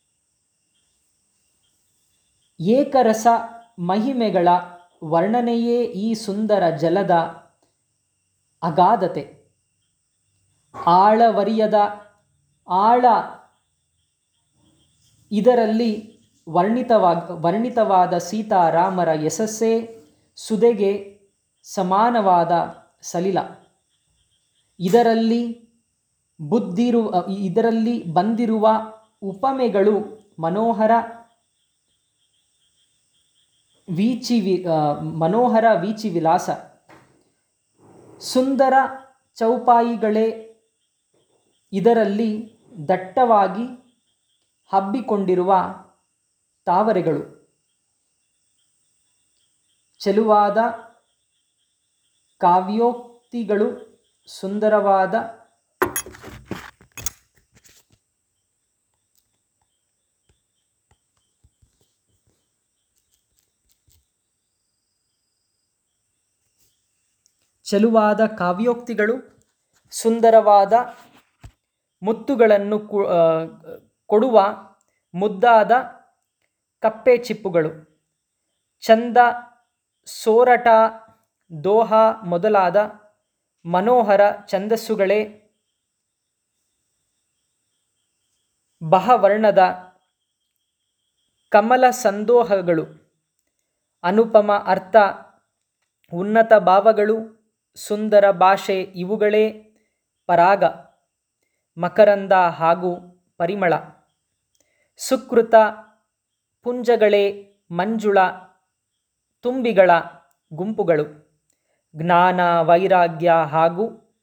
ಏಕರಸ ಮಹಿಮೆಗಳ ವರ್ಣನೆಯೇ ಈ ಸುಂದರ ಜಲದ ಅಗಾಧತೆ. ಆಳವರಿಯದ ಆಳ ಇದರಲ್ಲಿ ವರ್ಣಿತವಾಗ ವರ್ಣಿತವಾದ ಸೀತಾರಾಮರ ಯಶಸ್ಸೇ ಸುಧೆಗೆ ಸಮಾನವಾದ ಸಲಿಲ. ಇದರಲ್ಲಿ ಬುದ್ಧಿರು ಇದರಲ್ಲಿ ಬಂದಿರುವ ಉಪಮೆಗಳು ಮನೋಹರ ವೀಚಿ ವಿ ಮನೋಹರ ವೀಚಿ ವಿಲಾಸ. ಸುಂದರ ಚೌಪಾಯಿಗಳೇ ಇದರಲ್ಲಿ ದಟ್ಟವಾಗಿ ಹಬ್ಬಿಕೊಂಡಿರುವ ತಾವರೆಗಳು. ಚೆಲುವಾದ ಕಾವ್ಯೋಕ್ತಿಗಳು, ಸುಂದರವಾದ ಚೆಲುವಾದ ಕಾವ್ಯೋಕ್ತಿಗಳು, ಸುಂದರವಾದ ಮುತ್ತುಗಳನ್ನು ಕೊಡುವ ಮುದ್ದಾದ ಕಪ್ಪೆ ಚಿಪ್ಪುಗಳು, ಚಂದ, ಸೋರಠ, ದೋಹ ಮೊದಲಾದ ಮನೋಹರ ಛಂದಸ್ಸುಗಳೇ ಬಹವರ್ಣದ ಕಮಲ ಸಂದೋಹಗಳು, ಅನುಪಮ ಅರ್ಥ, ಉನ್ನತ ಭಾವಗಳು, ಸುಂದರ ಭಾಷೆ ಇವುಗಳೇ ಪರಾಗ, ಮಕರಂದ ಹಾಗೂ ಪರಿಮಳ. ಸುಕೃತ ಪುಂಜಗಳೇ ಮಂಜುಳ ತುಂಬಿಗಳ ಗುಂಪುಗಳು. ಜ್ಞಾನ ವೈರಾಗ್ಯ ಹಾಗೂ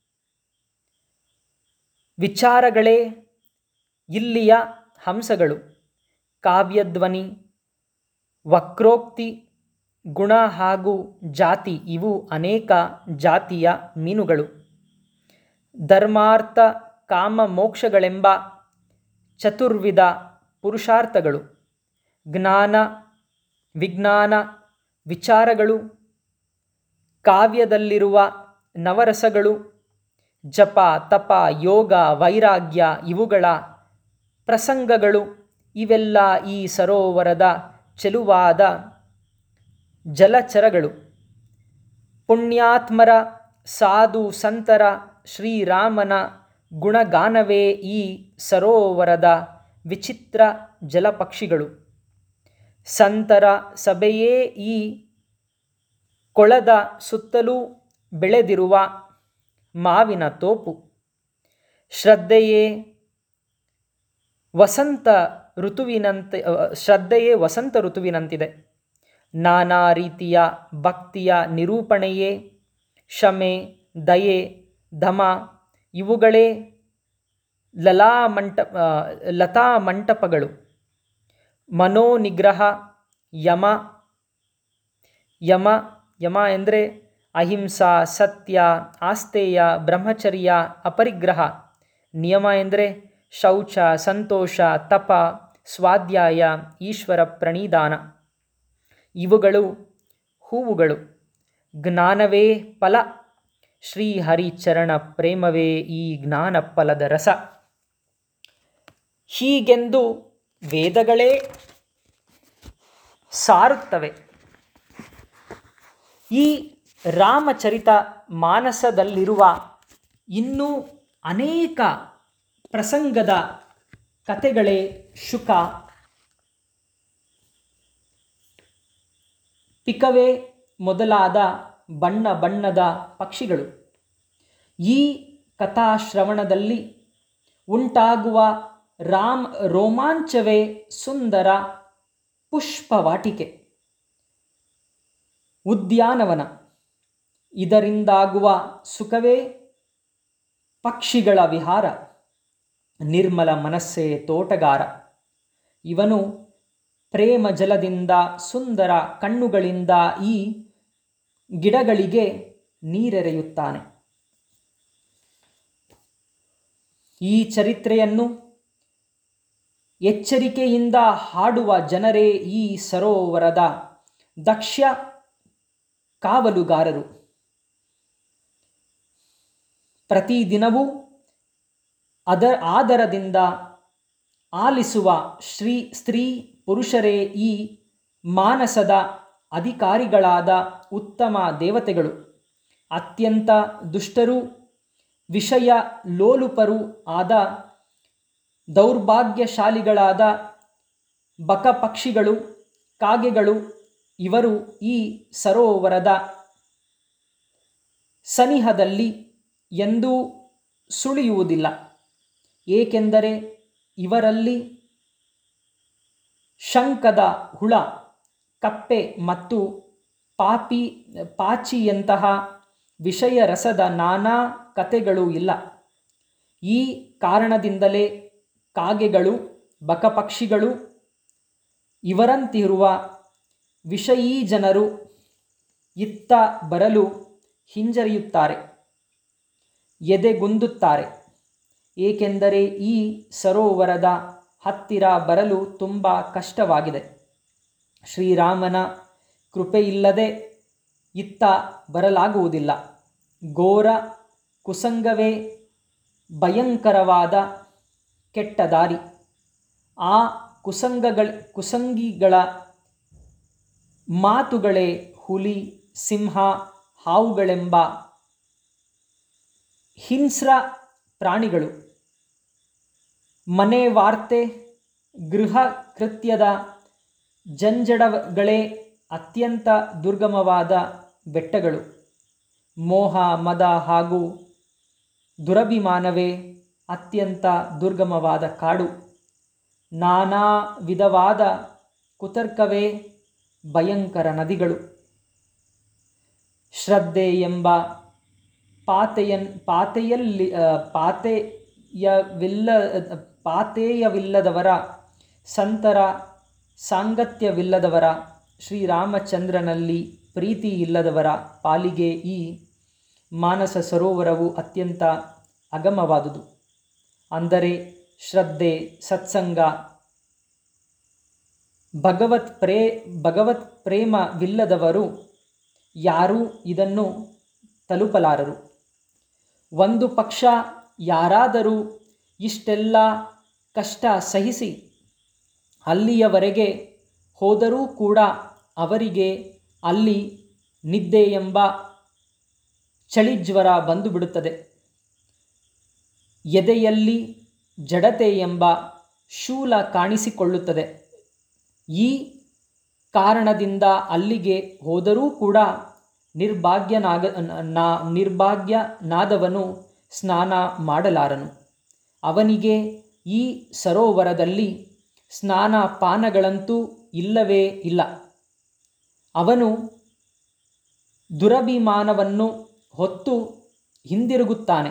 ವಿಚಾರಗಳೇ ಇಲ್ಲಿಯ ಹಂಸಗಳು. ಕಾವ್ಯಧ್ವನಿ, ವಕ್ರೋಕ್ತಿ, ಗುಣ ಹಾಗೂ ಜಾತಿ ಇವು ಅನೇಕ ಜಾತಿಯ ಮೀನುಗಳು. ಧರ್ಮಾರ್ಥ ಕಾಮ ಮೋಕ್ಷಗಳೆಂಬ ಚತುರ್ವಿಧ ಪುರುಷಾರ್ಥಗಳು. ಜ್ಞಾನ ವಿಜ್ಞಾನ ವಿಚಾರಗಳು, ಕಾವ್ಯದಲ್ಲಿರುವ ನವರಸಗಳು, ಜಪ ತಪ ಯೋಗ ವೈರಾಗ್ಯ ಇವುಗಳ ಪ್ರಸಂಗಗಳು ಇವೆಲ್ಲ ಈ ಸರೋವರದ ಚೆಲುವಾದ ಜಲಚರಗಳು. ಪುಣ್ಯಾತ್ಮರ ಸಾಧು ಸಂತರ ಶ್ರೀರಾಮನ ಗುಣಗಾನವೇ ಈ ಸರೋವರದ ವಿಚಿತ್ರ ಜಲಪಕ್ಷಿಗಳು. ಸಂತರ ಸಭೆಯೇ ಈ ಕೊಳದ ಸುತ್ತಲೂ ಬೆಳೆದಿರುವ ಮಾವಿನ ತೋಪು. ಶ್ರದ್ಧೆಯೇ ವಸಂತ ಋತುವಿನಂತೆ ಶ್ರದ್ಧೆಯೇ ವಸಂತ ಋತುವಿನಂತಿದೆ. ನಾನಾ ರೀತಿಯ ಭಕ್ತಿಯ ನಿರೂಪಣೆಯೇ ಶಮೆ ದಯೆ ಧಮ ಇವುಗಳೇ ಲಲಾಮಂಟ ಲತಾ ಮಂಟಪಗಳು. ಮನೋನಿಗ್ರಹ ಯಮ ಯಮ ಯಮ ಎಂದರೆ ಅಹಿಂಸಾ ಸತ್ಯ ಆಸ್ತೇಯ ಬ್ರಹ್ಮಚರ್ಯ ಅಪರಿಗ್ರಹ. ನಿಯಮ ಎಂದರೆ ಶೌಚ ಸಂತೋಷ ತಪ ಸ್ವಾಧ್ಯಾಯ ಈಶ್ವರ ಪ್ರಣಿಧಾನ. ಇವುಗಳು ಹೂವುಗಳು. ಜ್ಞಾನವೇ ಫಲ. ಶ್ರೀಹರಿಚರಣ ಪ್ರೇಮವೇ ಈ ಜ್ಞಾನ ಫಲದ ರಸ. ಹೀಗೆಂದು ವೇದಗಳೇ ಸಾರುತ್ತವೆ. ಈ ರಾಮಚರಿತ ಮಾನಸದಲ್ಲಿರುವ ಇನ್ನೂ ಅನೇಕ ಪ್ರಸಂಗದ ಕಥೆಗಳೇ ಶುಕ, ಪಿಕವೇ ಮೊದಲಾದ ಬಣ್ಣ ಬಣ್ಣದ ಪಕ್ಷಿಗಳು. ಈ ಕಥಾಶ್ರವಣದಲ್ಲಿ ಉಂಟಾಗುವ ರಾಮ್ ರೋಮಾಂಚವೇ ಸುಂದರ ಪುಷ್ಪವಾಟಿಕೆ, ಉದ್ಯಾನವನ. ಇದರಿಂದಾಗುವ ಸುಖವೇ ಪಕ್ಷಿಗಳ ವಿಹಾರ. ನಿರ್ಮಲ ಮನಸ್ಸೇ ತೋಟಗಾರ. ಇವನು ಪ್ರೇಮ ಜಲದಿಂದ ಸುಂದರ ಕಣ್ಣುಗಳಿಂದ ಈ ಗಿಡಗಳಿಗೆ ನೀರೆರೆಯುತ್ತಾನೆ. ಈ ಚರಿತ್ರೆಯನ್ನು ಎಚ್ಚರಿಕೆಯಿಂದ ಹಾಡುವ ಜನರೇ ಈ ಸರೋವರದ ದಕ್ಷ ಕಾವಲುಗಾರರು. ಪ್ರತಿದಿನವೂ ಅದ ಆದರದಿಂದ ಆಲಿಸುವ ಶ್ರೀ ಸ್ತ್ರೀ ಪುರುಷರೇ ಈ ಮಾನಸದ ಅಧಿಕಾರಿಗಳಾದ ಉತ್ತಮ ದೇವತೆಗಳು. ಅತ್ಯಂತ ದುಷ್ಟರೂ ವಿಷಯ ಲೋಲುಪರೂ ಆದ ದೌರ್ಭಾಗ್ಯಶಾಲಿಗಳಾದ ಬಕಪಕ್ಷಿಗಳು ಕಾಗೆಗಳು ಇವರು ಈ ಸರೋವರದ ಸನಿಹದಲ್ಲಿ ಎಂದೂ ಸುಳಿಯುವುದಿಲ್ಲ. ಏಕೆಂದರೆ ಇವರಲ್ಲಿ ಶಂಕದ ಹುಳ, ಕಪ್ಪೆ ಮತ್ತು ಪಾಪಿ ಪಾಚಿಯಂತಹ ವಿಷಯ ರಸದ ನಾನಾ ಕಥೆಗಳೂ ಇಲ್ಲ. ಈ ಕಾರಣದಿಂದಲೇ ಕಾಗೆಗಳು ಬಕಪಕ್ಷಿಗಳು ಇವರಂತಿರುವ ವಿಷಯೀ ಜನರು ಇತ್ತ ಬರಲು ಹಿಂಜರಿಯುತ್ತಾರೆ, ಎದೆಗುಂದುತ್ತಾರೆ. ಏಕೆಂದರೆ ಈ ಸರೋವರದ ಹತ್ತಿರ ಬರಲು ತುಂಬ ಕಷ್ಟವಾಗಿದೆ. ಶ್ರೀರಾಮನ ಕೃಪೆಯಿಲ್ಲದೆ ಇತ್ತ ಬರಲಾಗುವುದಿಲ್ಲ. ಘೋರ ಕುಸಂಗವೇ ಭಯಂಕರವಾದ ಕೆಟ್ಟ ದಾರಿ. ಆ ಕುಸಂಗಗಳ ಕುಸಂಗಿಗಳ ಮಾತುಗಳೇ ಹುಲಿ ಸಿಂಹ ಹಾವುಗಳೆಂಬ ಹಿಂಸ್ರ ಪ್ರಾಣಿಗಳು, ಮನೆ ವಾರ್ತೆ, ಗೃಹ ಕೃತ್ಯದ ಜಂಜಡಗಳೇ ಅತ್ಯಂತ ದುರ್ಗಮವಾದ ಬೆಟ್ಟಗಳು. ಮೋಹ ಮದ ಹಾಗೂ ದುರಭಿಮಾನವೇ ಅತ್ಯಂತ ದುರ್ಗಮವಾದ ಕಾಡು. ನಾನಾ ವಿಧವಾದ ಕುತರ್ಕವೇ ಭಯಂಕರ ನದಿಗಳು. ಶ್ರದ್ಧೆ ಎಂಬ ಪಾತೆಯನ್ ಪಾತೆಯಲ್ಲಿ ಪಾತೆಯವಿಲ್ಲ ಪಾತೇಯವಿಲ್ಲದವರ, ಸಂತರ ಸಾಂಗತ್ಯವಿಲ್ಲದವರ, ಶ್ರೀರಾಮಚಂದ್ರನಲ್ಲಿ ಪ್ರೀತಿ ಇಲ್ಲದವರ ಪಾಲಿಗೆ ಈ ಮಾನಸ ಸರೋವರವು ಅತ್ಯಂತ ಅಗಮವಾದುದು. ಅಂದರೆ ಶ್ರದ್ಧೆ, ಸತ್ಸಂಗ, ಭಗವತ್ ಪ್ರೇ ಭಗವತ್ ಪ್ರೇಮವಿಲ್ಲದವರು ಯಾರೂ ಇದನ್ನು ತಲುಪಲಾರರು. ಒಂದು ಪಕ್ಷ ಯಾರಾದರೂ ಇಷ್ಟೆಲ್ಲ ಕಷ್ಟ ಸಹಿಸಿ ಅಲ್ಲಿಯವರೆಗೆ ಹೋದರೂ ಕೂಡ ಅವರಿಗೆ ಅಲ್ಲಿ ನಿದ್ದೆ ಎಂಬ ಚಳಿಜ್ವರ ಬಂದು ಬಿಡುತ್ತದೆ. ಎದೆಯಲ್ಲಿ ಜಡತೆ ಎಂಬ ಶೂಲ ಕಾಣಿಸಿಕೊಳ್ಳುತ್ತದೆ. ಈ ಕಾರಣದಿಂದ ಅಲ್ಲಿಗೆ ಹೋದರೂ ಕೂಡ ನಿರ್ಭಾಗ್ಯನಾಗ ನಾ ನಿರ್ಭಾಗ್ಯನಾದವನು ಸ್ನಾನ ಮಾಡಲಾರನು. ಅವನಿಗೆ ಈ ಸರೋವರದಲ್ಲಿ ಸ್ನಾನ ಪಾನಗಳಂತೂ ಇಲ್ಲವೇ ಇಲ್ಲ. ಅವನು ದುರಭಿಮಾನವನ್ನು ಹೊತ್ತು ಹಿಂದಿರುಗುತ್ತಾನೆ.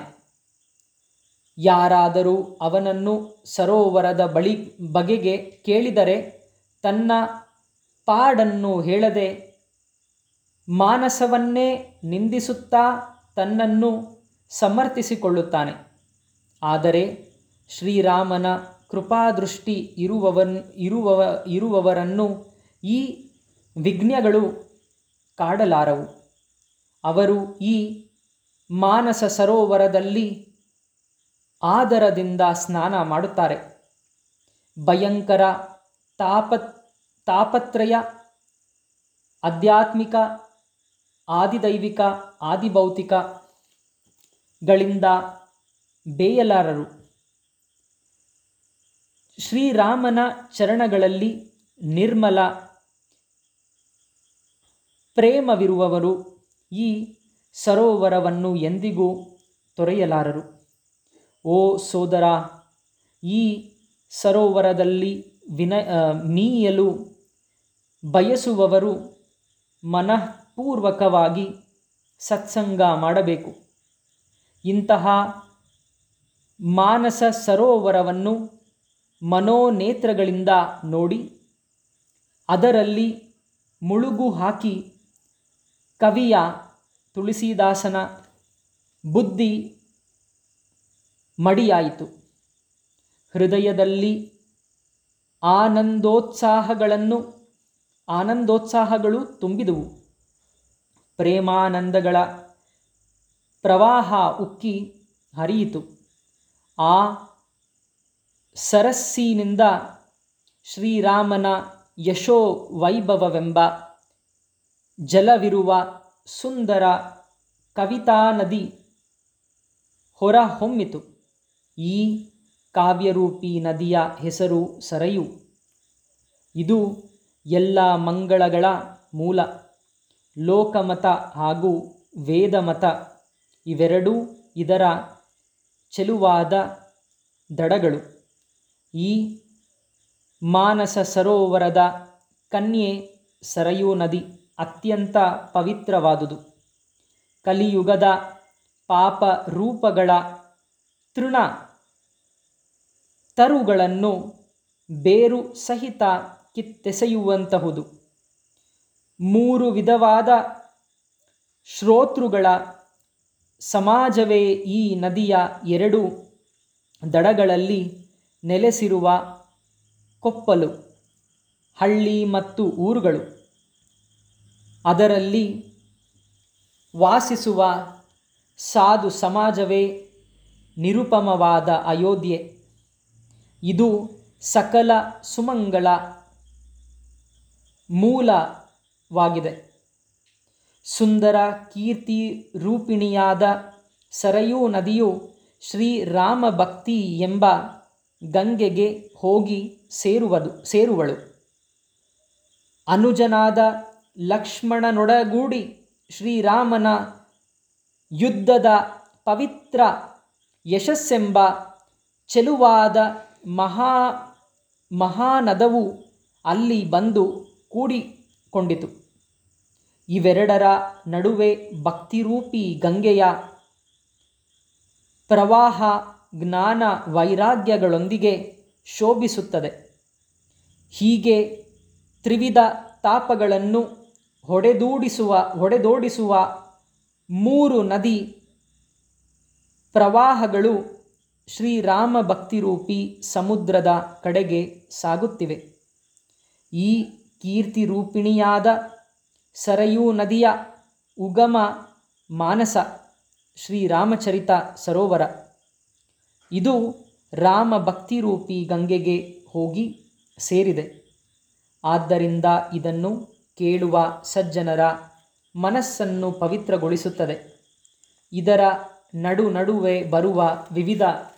ಯಾರಾದರೂ ಅವನನ್ನು ಸರೋವರದ ಬಳಿ ಬಗೆಗೆ ಕೇಳಿದರೆ ತನ್ನ ಪಾಡನ್ನು ಹೇಳದೆ ಮಾನಸವನ್ನೇ ನಿಂದಿಸುತ್ತಾ ತನ್ನನ್ನು ಸಮರ್ಥಿಸಿಕೊಳ್ಳುತ್ತಾನೆ. ಆದರೆ ಶ್ರೀರಾಮನ ಕೃಪಾದೃಷ್ಟಿ ಇರುವವನ್ ಇರುವವ ಇರುವವರನ್ನು ಈ ವಿಘ್ನಗಳು ಕಾಡಲಾರವು. ಅವರು ಈ ಮಾನಸ ಸರೋವರದಲ್ಲಿ ಆದರದಿಂದ ಸ್ನಾನ ಮಾಡುತ್ತಾರೆ. ಭಯಂಕರ ತಾಪ ತಾಪತ್ರಯ, ಆಧ್ಯಾತ್ಮಿಕ, ಆದಿದೈವಿಕ, ಆದಿಭೌತಿಕಗಳಿಂದ ಬೇಯಲಾರರು. ಶ್ರೀರಾಮನ ಚರಣಗಳಲ್ಲಿ ನಿರ್ಮಲ ಪ್ರೇಮವಿರುವವರು ಈ ಸರೋವರವನ್ನು ಎಂದಿಗೂ ತೊರೆಯಲಾರರು. ಓ ಸೋದರ, ಈ ಸರೋವರದಲ್ಲಿ ವಿನ ಮೀಯಲು ಬಯಸುವವರು ಮನಃಪೂರ್ವಕವಾಗಿ ಸತ್ಸಂಗ ಮಾಡಬೇಕು. ಇಂತಹ ಮಾನಸ ಸರೋವರವನ್ನು ಮನೋನೇತ್ರಗಳಿಂದ ನೋಡಿ ಅದರಲ್ಲಿ ಮುಳುಗು ಹಾಕಿ ಕವಿಯ ತುಳಸಿದಾಸನ ಬುದ್ಧಿ ಮಡಿಯಾಯಿತು. ಹೃದಯದಲ್ಲಿ ಆನಂದೋತ್ಸಾಹಗಳನ್ನು ಆನಂದೋತ್ಸಾಹಗಳು ತುಂಬಿದುವು. ಪ್ರೇಮಾನಂದಗಳ ಪ್ರವಾಹ ಉಕ್ಕಿ ಹರಿಯಿತು. ಆ ಸರಸ್ಸಿನಿಂದ ಶ್ರೀರಾಮನ ಯಶೋ ವೈಭವವೆಂಬ ಜಲವಿರುವ ಸುಂದರ ಕವಿತಾ ನದಿ ಹೊರಹೊಮ್ಮಿತು. ಈ ಕಾವ್ಯರೂಪಿ ನದಿಯ ಹೆಸರು ಸರಯೂ. ಇದು ಎಲ್ಲ ಮಂಗಳಗಳ ಮೂಲ. ಲೋಕಮತ ಹಾಗೂ ವೇದಮತ ಇವೆರಡೂ ಇದರ ಚೆಲುವಾದ ದಡಗಳು. ಈ ಮಾನಸ ಸರೋವರದ ಕನ್ಯೆ ಸರಯೂ ನದಿ ಅತ್ಯಂತ ಪವಿತ್ರವಾದುದು. ಕಲಿಯುಗದ ಪಾಪ ರೂಪಗಳ ತೃಣ ತರುಗಳನ್ನು ಬೇರು ಸಹಿತ ಕಿತ್ತೆಸೆಯುವಂತಹುದು. ಮೂರು ವಿಧವಾದ ಶ್ರೋತೃಗಳ ಸಮಾಜವೇ ಈ ನದಿಯ ಎರಡು ದಡಗಳಲ್ಲಿ ನೆಲೆಸಿರುವ ಕೊಪ್ಪಲು, ಹಳ್ಳಿ ಮತ್ತು ಊರುಗಳು. ಅದರಲ್ಲಿ ವಾಸಿಸುವ ಸಾಧು ಸಮಾಜವೇ ನಿರುಪಮವಾದ ಅಯೋಧ್ಯೆ. ಇದು ಸಕಲ ಸುಮಂಗಳ ಮೂಲವಾಗಿದೆ. ಸುಂದರ ಕೀರ್ತಿ ರೂಪಿಣಿಯಾದ ಸರಯೂ ನದಿಯು ಶ್ರೀರಾಮ ಭಕ್ತಿ ಎಂಬ ಗಂಗೆಗೆ ಹೋಗಿ ಸೇರುವುದು ಸೇರುವಳು. ಅನುಜನಾದ ಲಕ್ಷ್ಮಣನೊಡಗೂಡಿ ಶ್ರೀರಾಮನ ಯುದ್ಧದ ಪವಿತ್ರ ಯಶಸ್ಸೆಂಬ ಚೆಲುವಾದ ಮಹಾ ಮಹಾನದವು ಅಲ್ಲಿ ಬಂದು ಕೂಡಿಕೊಂಡಿತು. ಇವೆರಡರ ನಡುವೆ ಭಕ್ತಿರೂಪಿ ಗಂಗೆಯ ಪ್ರವಾಹ ಜ್ಞಾನ ವೈರಾಗ್ಯಗಳೊಂದಿಗೆ ಶೋಭಿಸುತ್ತದೆ. ಹೀಗೆ ತ್ರಿವಿಧ ತಾಪಗಳನ್ನು ಹೊಡೆದೂಡಿಸುವ ಹೊಡೆದೋಡಿಸುವ ಮೂರು ನದಿ ಪ್ರವಾಹಗಳು ಶ್ರೀರಾಮ ಭಕ್ತಿರೂಪಿ ಸಮುದ್ರದ ಕಡೆಗೆ ಸಾಗುತ್ತಿವೆ. ಈ ಕೀರ್ತಿರೂಪಿಣಿಯಾದ ಸರಯೂ ನದಿಯ ಉಗಮ ಮಾನಸ ಶ್ರೀರಾಮಚರಿತ ಸರೋವರ. ಇದು ರಾಮ ಭಕ್ತಿರೂಪಿ ಗಂಗೆಗೆ ಹೋಗಿ ಸೇರಿದೆ. ಆದ್ದರಿಂದ ಇದನ್ನು ಕೇಳುವ ಸಜ್ಜನರ ಮನಸ್ಸನ್ನು ಪವಿತ್ರಗೊಳಿಸುತ್ತದೆ. ಇದರ ನಡು ನಡುವೆ ಬರುವ ವಿವಿಧ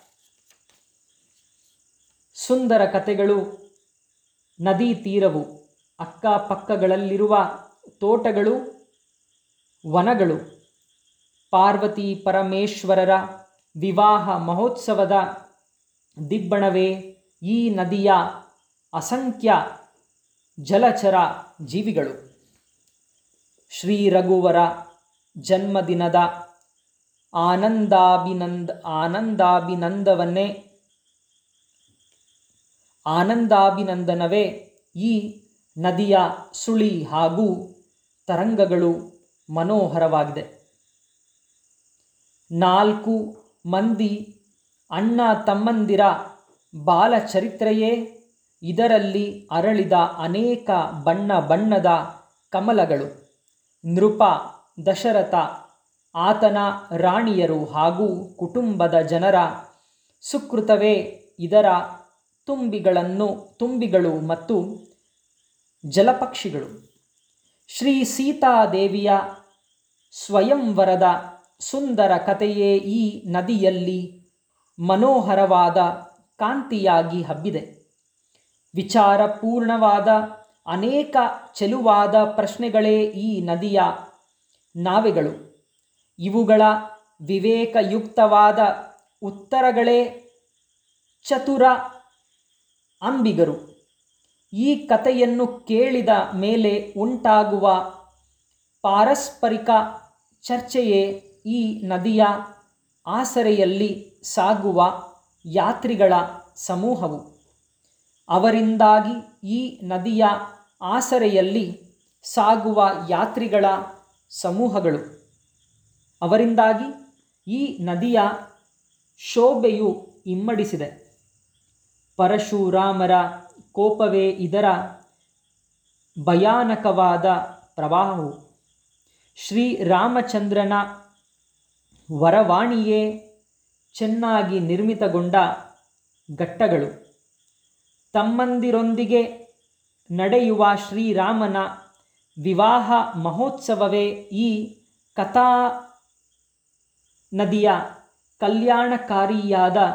ಸುಂದರ ಕಥೆಗಳು, ನದಿ ತೀರವು, ಅಕ್ಕಪಕ್ಕಗಳಲ್ಲಿರುವ ತೋಟಗಳು, ವನಗಳು, ಪಾರ್ವತಿ ಪರಮೇಶ್ವರರ ವಿವಾಹ ಮಹೋತ್ಸವದ ದಿಬ್ಬಣವೇ ಈ ನದಿಯ ಅಸಂಖ್ಯ ಜಲಚರ ಜೀವಿಗಳು. ಶ್ರೀ ರಘುವರ ಜನ್ಮದಿನದ ಆನಂದಾಭಿನಂದ ಆನಂದಾಭಿನಂದವನ್ನೇ ಆನಂದಾಭಿನಂದನವೇ ಈ ನದಿಯ ಸುಳಿ ಹಾಗೂ ತರಂಗಗಳು ಮನೋಹರವಾಗಿದೆ. ನಾಲ್ಕು ಮಂದಿ ಅಣ್ಣ ತಮ್ಮಂದಿರ ಬಾಲಚರಿತ್ರೆಯೇ ಇದರಲ್ಲಿ ಅರಳಿದ ಅನೇಕ ಬಣ್ಣ ಬಣ್ಣದ ಕಮಲಗಳು. ನೃಪ, ದಶರಥ, ಆತನ ರಾಣಿಯರು ಹಾಗೂ ಕುಟುಂಬದ ಜನರ ಸುಕೃತವೇ ಇದರ ತುಂಬಿಗಳನ್ನು ತುಂಬಿಗಳು ಮತ್ತು ಜಲಪಕ್ಷಿಗಳು. ಶ್ರೀ ಸೀತಾದೇವಿಯ ಸ್ವಯಂವರದ ಸುಂದರ ಕಥೆಯೇ ಈ ನದಿಯಲ್ಲಿ ಮನೋಹರವಾದ ಕಾಂತಿಯಾಗಿ ಹಬ್ಬಿದೆ. ವಿಚಾರಪೂರ್ಣವಾದ ಅನೇಕ ಚೆಲುವಾದ ಪ್ರಶ್ನೆಗಳೇ ಈ ನದಿಯ ನಾವೆಗಳು. ಇವುಗಳ ವಿವೇಕಯುಕ್ತವಾದ ಉತ್ತರಗಳೇ ಚತುರ ಅಂಬಿಗರು. ಈ ಕಥೆಯನ್ನು ಕೇಳಿದ ಮೇಲೆ ಉಂಟಾಗುವ ಪಾರಸ್ಪರಿಕ ಚರ್ಚೆಯೇ ಈ ನದಿಯ ಆಸರೆಯಲ್ಲಿ ಸಾಗುವ ಯಾತ್ರಿಗಳ ಸಮೂಹವು. ಅವರಿಂದಾಗಿ ಈ ನದಿಯ ಆಸರೆಯಲ್ಲಿ ಸಾಗುವ ಯಾತ್ರಿಗಳ ಸಮೂಹಗಳು ಅವರಿಂದಾಗಿ ಈ ನದಿಯ ಶೋಭೆಯು ಇಮ್ಮಡಿಸಿದೆ. ಪರಶುರಾಮರ ಕೋಪವೇ ಇದರ ಭಯಾನಕವಾದ ಪ್ರವಾಹವು. ಶ್ರೀರಾಮಚಂದ್ರನ ವರವಾಣಿಯೇ ಚೆನ್ನಾಗಿ ನಿರ್ಮಿತಗೊಂಡ ಘಟ್ಟಗಳು. ತಮ್ಮಂದಿರೊಂದಿಗೆ ನಡೆಯುವ ಶ್ರೀರಾಮನ ವಿವಾಹ ಮಹೋತ್ಸವವೇ ಈ ಕಥಾ ನದಿಯ ಕಲ್ಯಾಣಕಾರಿಯಾದ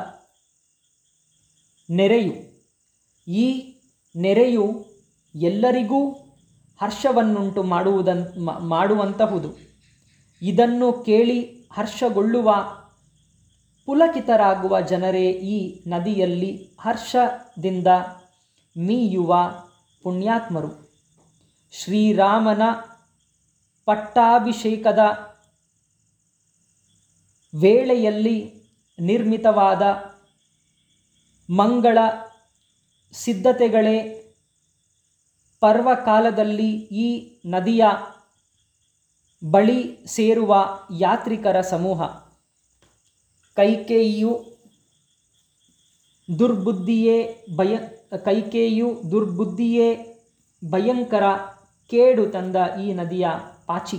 ನೆರೆಯು. ಈ ನೆರೆಯು ಎಲ್ಲರಿಗೂ ಹರ್ಷವನ್ನುಂಟು ಮಾಡುವುದನ್ ಮಾಡುವಂತಹುದು. ಇದನ್ನು ಕೇಳಿ ಹರ್ಷಗೊಳ್ಳುವ ಪುಲಕಿತರಾಗುವ ಜನರೇ ಈ ನದಿಯಲ್ಲಿ ಹರ್ಷದಿಂದ ಮೀಯುವ ಪುಣ್ಯಾತ್ಮರು. ಶ್ರೀರಾಮನ ಪಟ್ಟಾಭಿಷೇಕದ ವೇಳೆಯಲ್ಲಿ ನಿರ್ಮಿತವಾದ ಮಂಗಳ ಸಿದ್ಧತೆಗಳೇ ಪರ್ವಕಾಲದಲ್ಲಿ ಈ ನದಿಯ ಬಳಿ ಸೇರುವ ಯಾತ್ರಿಕರ ಸಮೂಹ. ಕೈಕೇಯಿಯು ದುರ್ಬುದ್ಧಿಯೇ ಭಯ ಕೈಕೇಯಿಯು ದುರ್ಬುದ್ಧಿಯೇ ಭಯಂಕರ ಕೇಡು ತಂದ ಈ ನದಿಯ ಪಾಚಿ.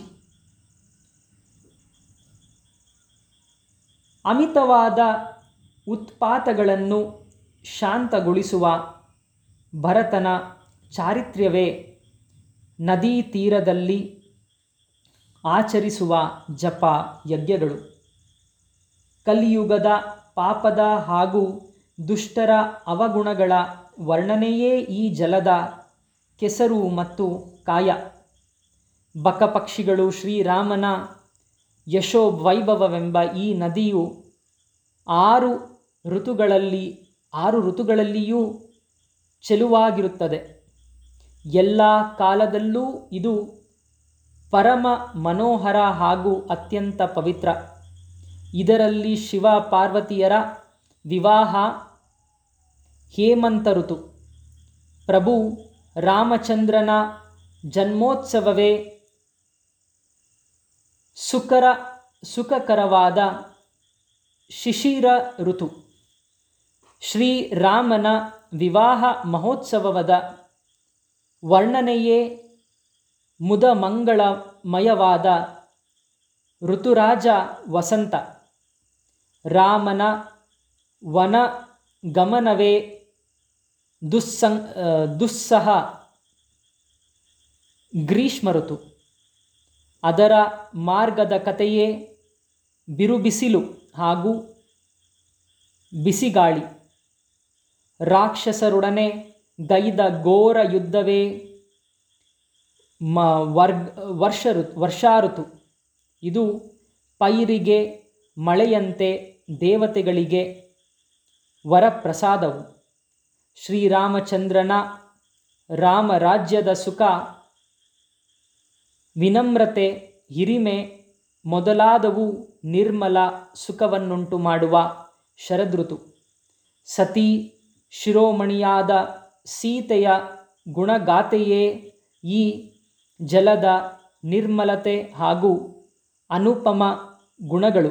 ಅಮಿತವಾದ ಉತ್ಪಾತಗಳನ್ನು ಶಾಂತಗೊಳಿಸುವ ಭರತನ ಚಾರಿತ್ರ್ಯವೇ ನದೀ ತೀರದಲ್ಲಿ ಆಚರಿಸುವ ಜಪ ಯಜ್ಞಗಳು. ಕಲಿಯುಗದ ಪಾಪದ ಹಾಗೂ ದುಷ್ಟರ ಅವಗುಣಗಳ ವರ್ಣನೆಯೇ ಈ ಜಲದ ಕೆಸರು ಮತ್ತು ಕಾಯ. ಬಕಪಕ್ಷಿಗಳು ಶ್ರೀರಾಮನ ಯಶೋವೈಭವವೆಂಬ ಈ ನದಿಯು ಆರು ಋತುಗಳಲ್ಲಿ ಆರು ಋತುಗಳಲ್ಲಿಯೂ ಚೆಲುವಾಗಿರುತ್ತದೆ. ಎಲ್ಲ ಕಾಲದಲ್ಲೂ ಇದು ಪರಮ ಮನೋಹರ ಹಾಗೂ ಅತ್ಯಂತ ಪವಿತ್ರ. ಇದರಲ್ಲಿ ಶಿವ ಪಾರ್ವತಿಯರ ವಿವಾಹ, ಹೇಮಂತ ಋತು, ಪ್ರಭು ರಾಮಚಂದ್ರನ ಜನ್ಮೋತ್ಸವವೇ ಸುಕರ ಸುಖಕರವಾದ ಶಿಶಿರ ಋತು, ಶ್ರೀರಾಮನ ವಿವಾಹ ಮಹೋತ್ಸವದ ವರ್ಣನೆಯೇ ಮುದಮಂಗಳಮಯವಾದ ಋತುರಾಜ ವಸಂತ, ರಾಮನ ವನಗಮನವೇ ದುಸ್ಸಂ ದುಸ್ಸಹ ಗ್ರೀಷ್ಮ ಋತು, ಅದರ ಮಾರ್ಗದ ಕಥೆಯೇ ಬಿರುಬಿಸಿಲು ಹಾಗೂ ಬಿಸಿಗಾಳಿ, ರಾಕ್ಷಸರೊಡನೆ ಗೈದ ಘೋರ ಯುದ್ಧವೇ ಮ ವರ್ಗ ವರ್ಷ ಋತು ವರ್ಷಾ ಋತು. ಇದು ಪೈರಿಗೆ ಮಳೆಯಂತೆ ದೇವತೆಗಳಿಗೆ ವರಪ್ರಸಾದವು. ಶ್ರೀರಾಮಚಂದ್ರನ ರಾಮರಾಜ್ಯದ ಸುಖ, ವಿನಮ್ರತೆ, ಹಿರಿಮೆ ಮೊದಲಾದವು ನಿರ್ಮಲ ಸುಖವನ್ನುಂಟು ಮಾಡುವ ಶರದೃತು. ಸತಿ ಶಿರೋಮಣಿಯಾದ ಸೀತೆಯ ಗುಣಗಾಥೆಯೇ ಈ ಜಲದ ನಿರ್ಮಲತೆ ಹಾಗೂ ಅನುಪಮ ಗುಣಗಳು.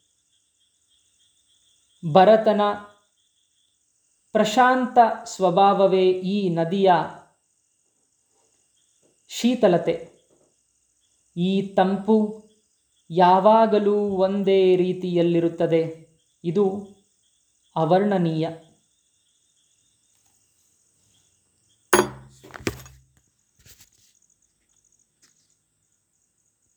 ಭರತನ ಪ್ರಶಾಂತ ಸ್ವಭಾವವೇ ಈ ನದಿಯ ಶೀತಲತೆ. ಈ ತಂಪು ಯಾವಾಗಲೂ ಒಂದೇ ರೀತಿಯಲ್ಲಿರುತ್ತದೆ. ಇದು ಅವರ್ಣನೀಯ.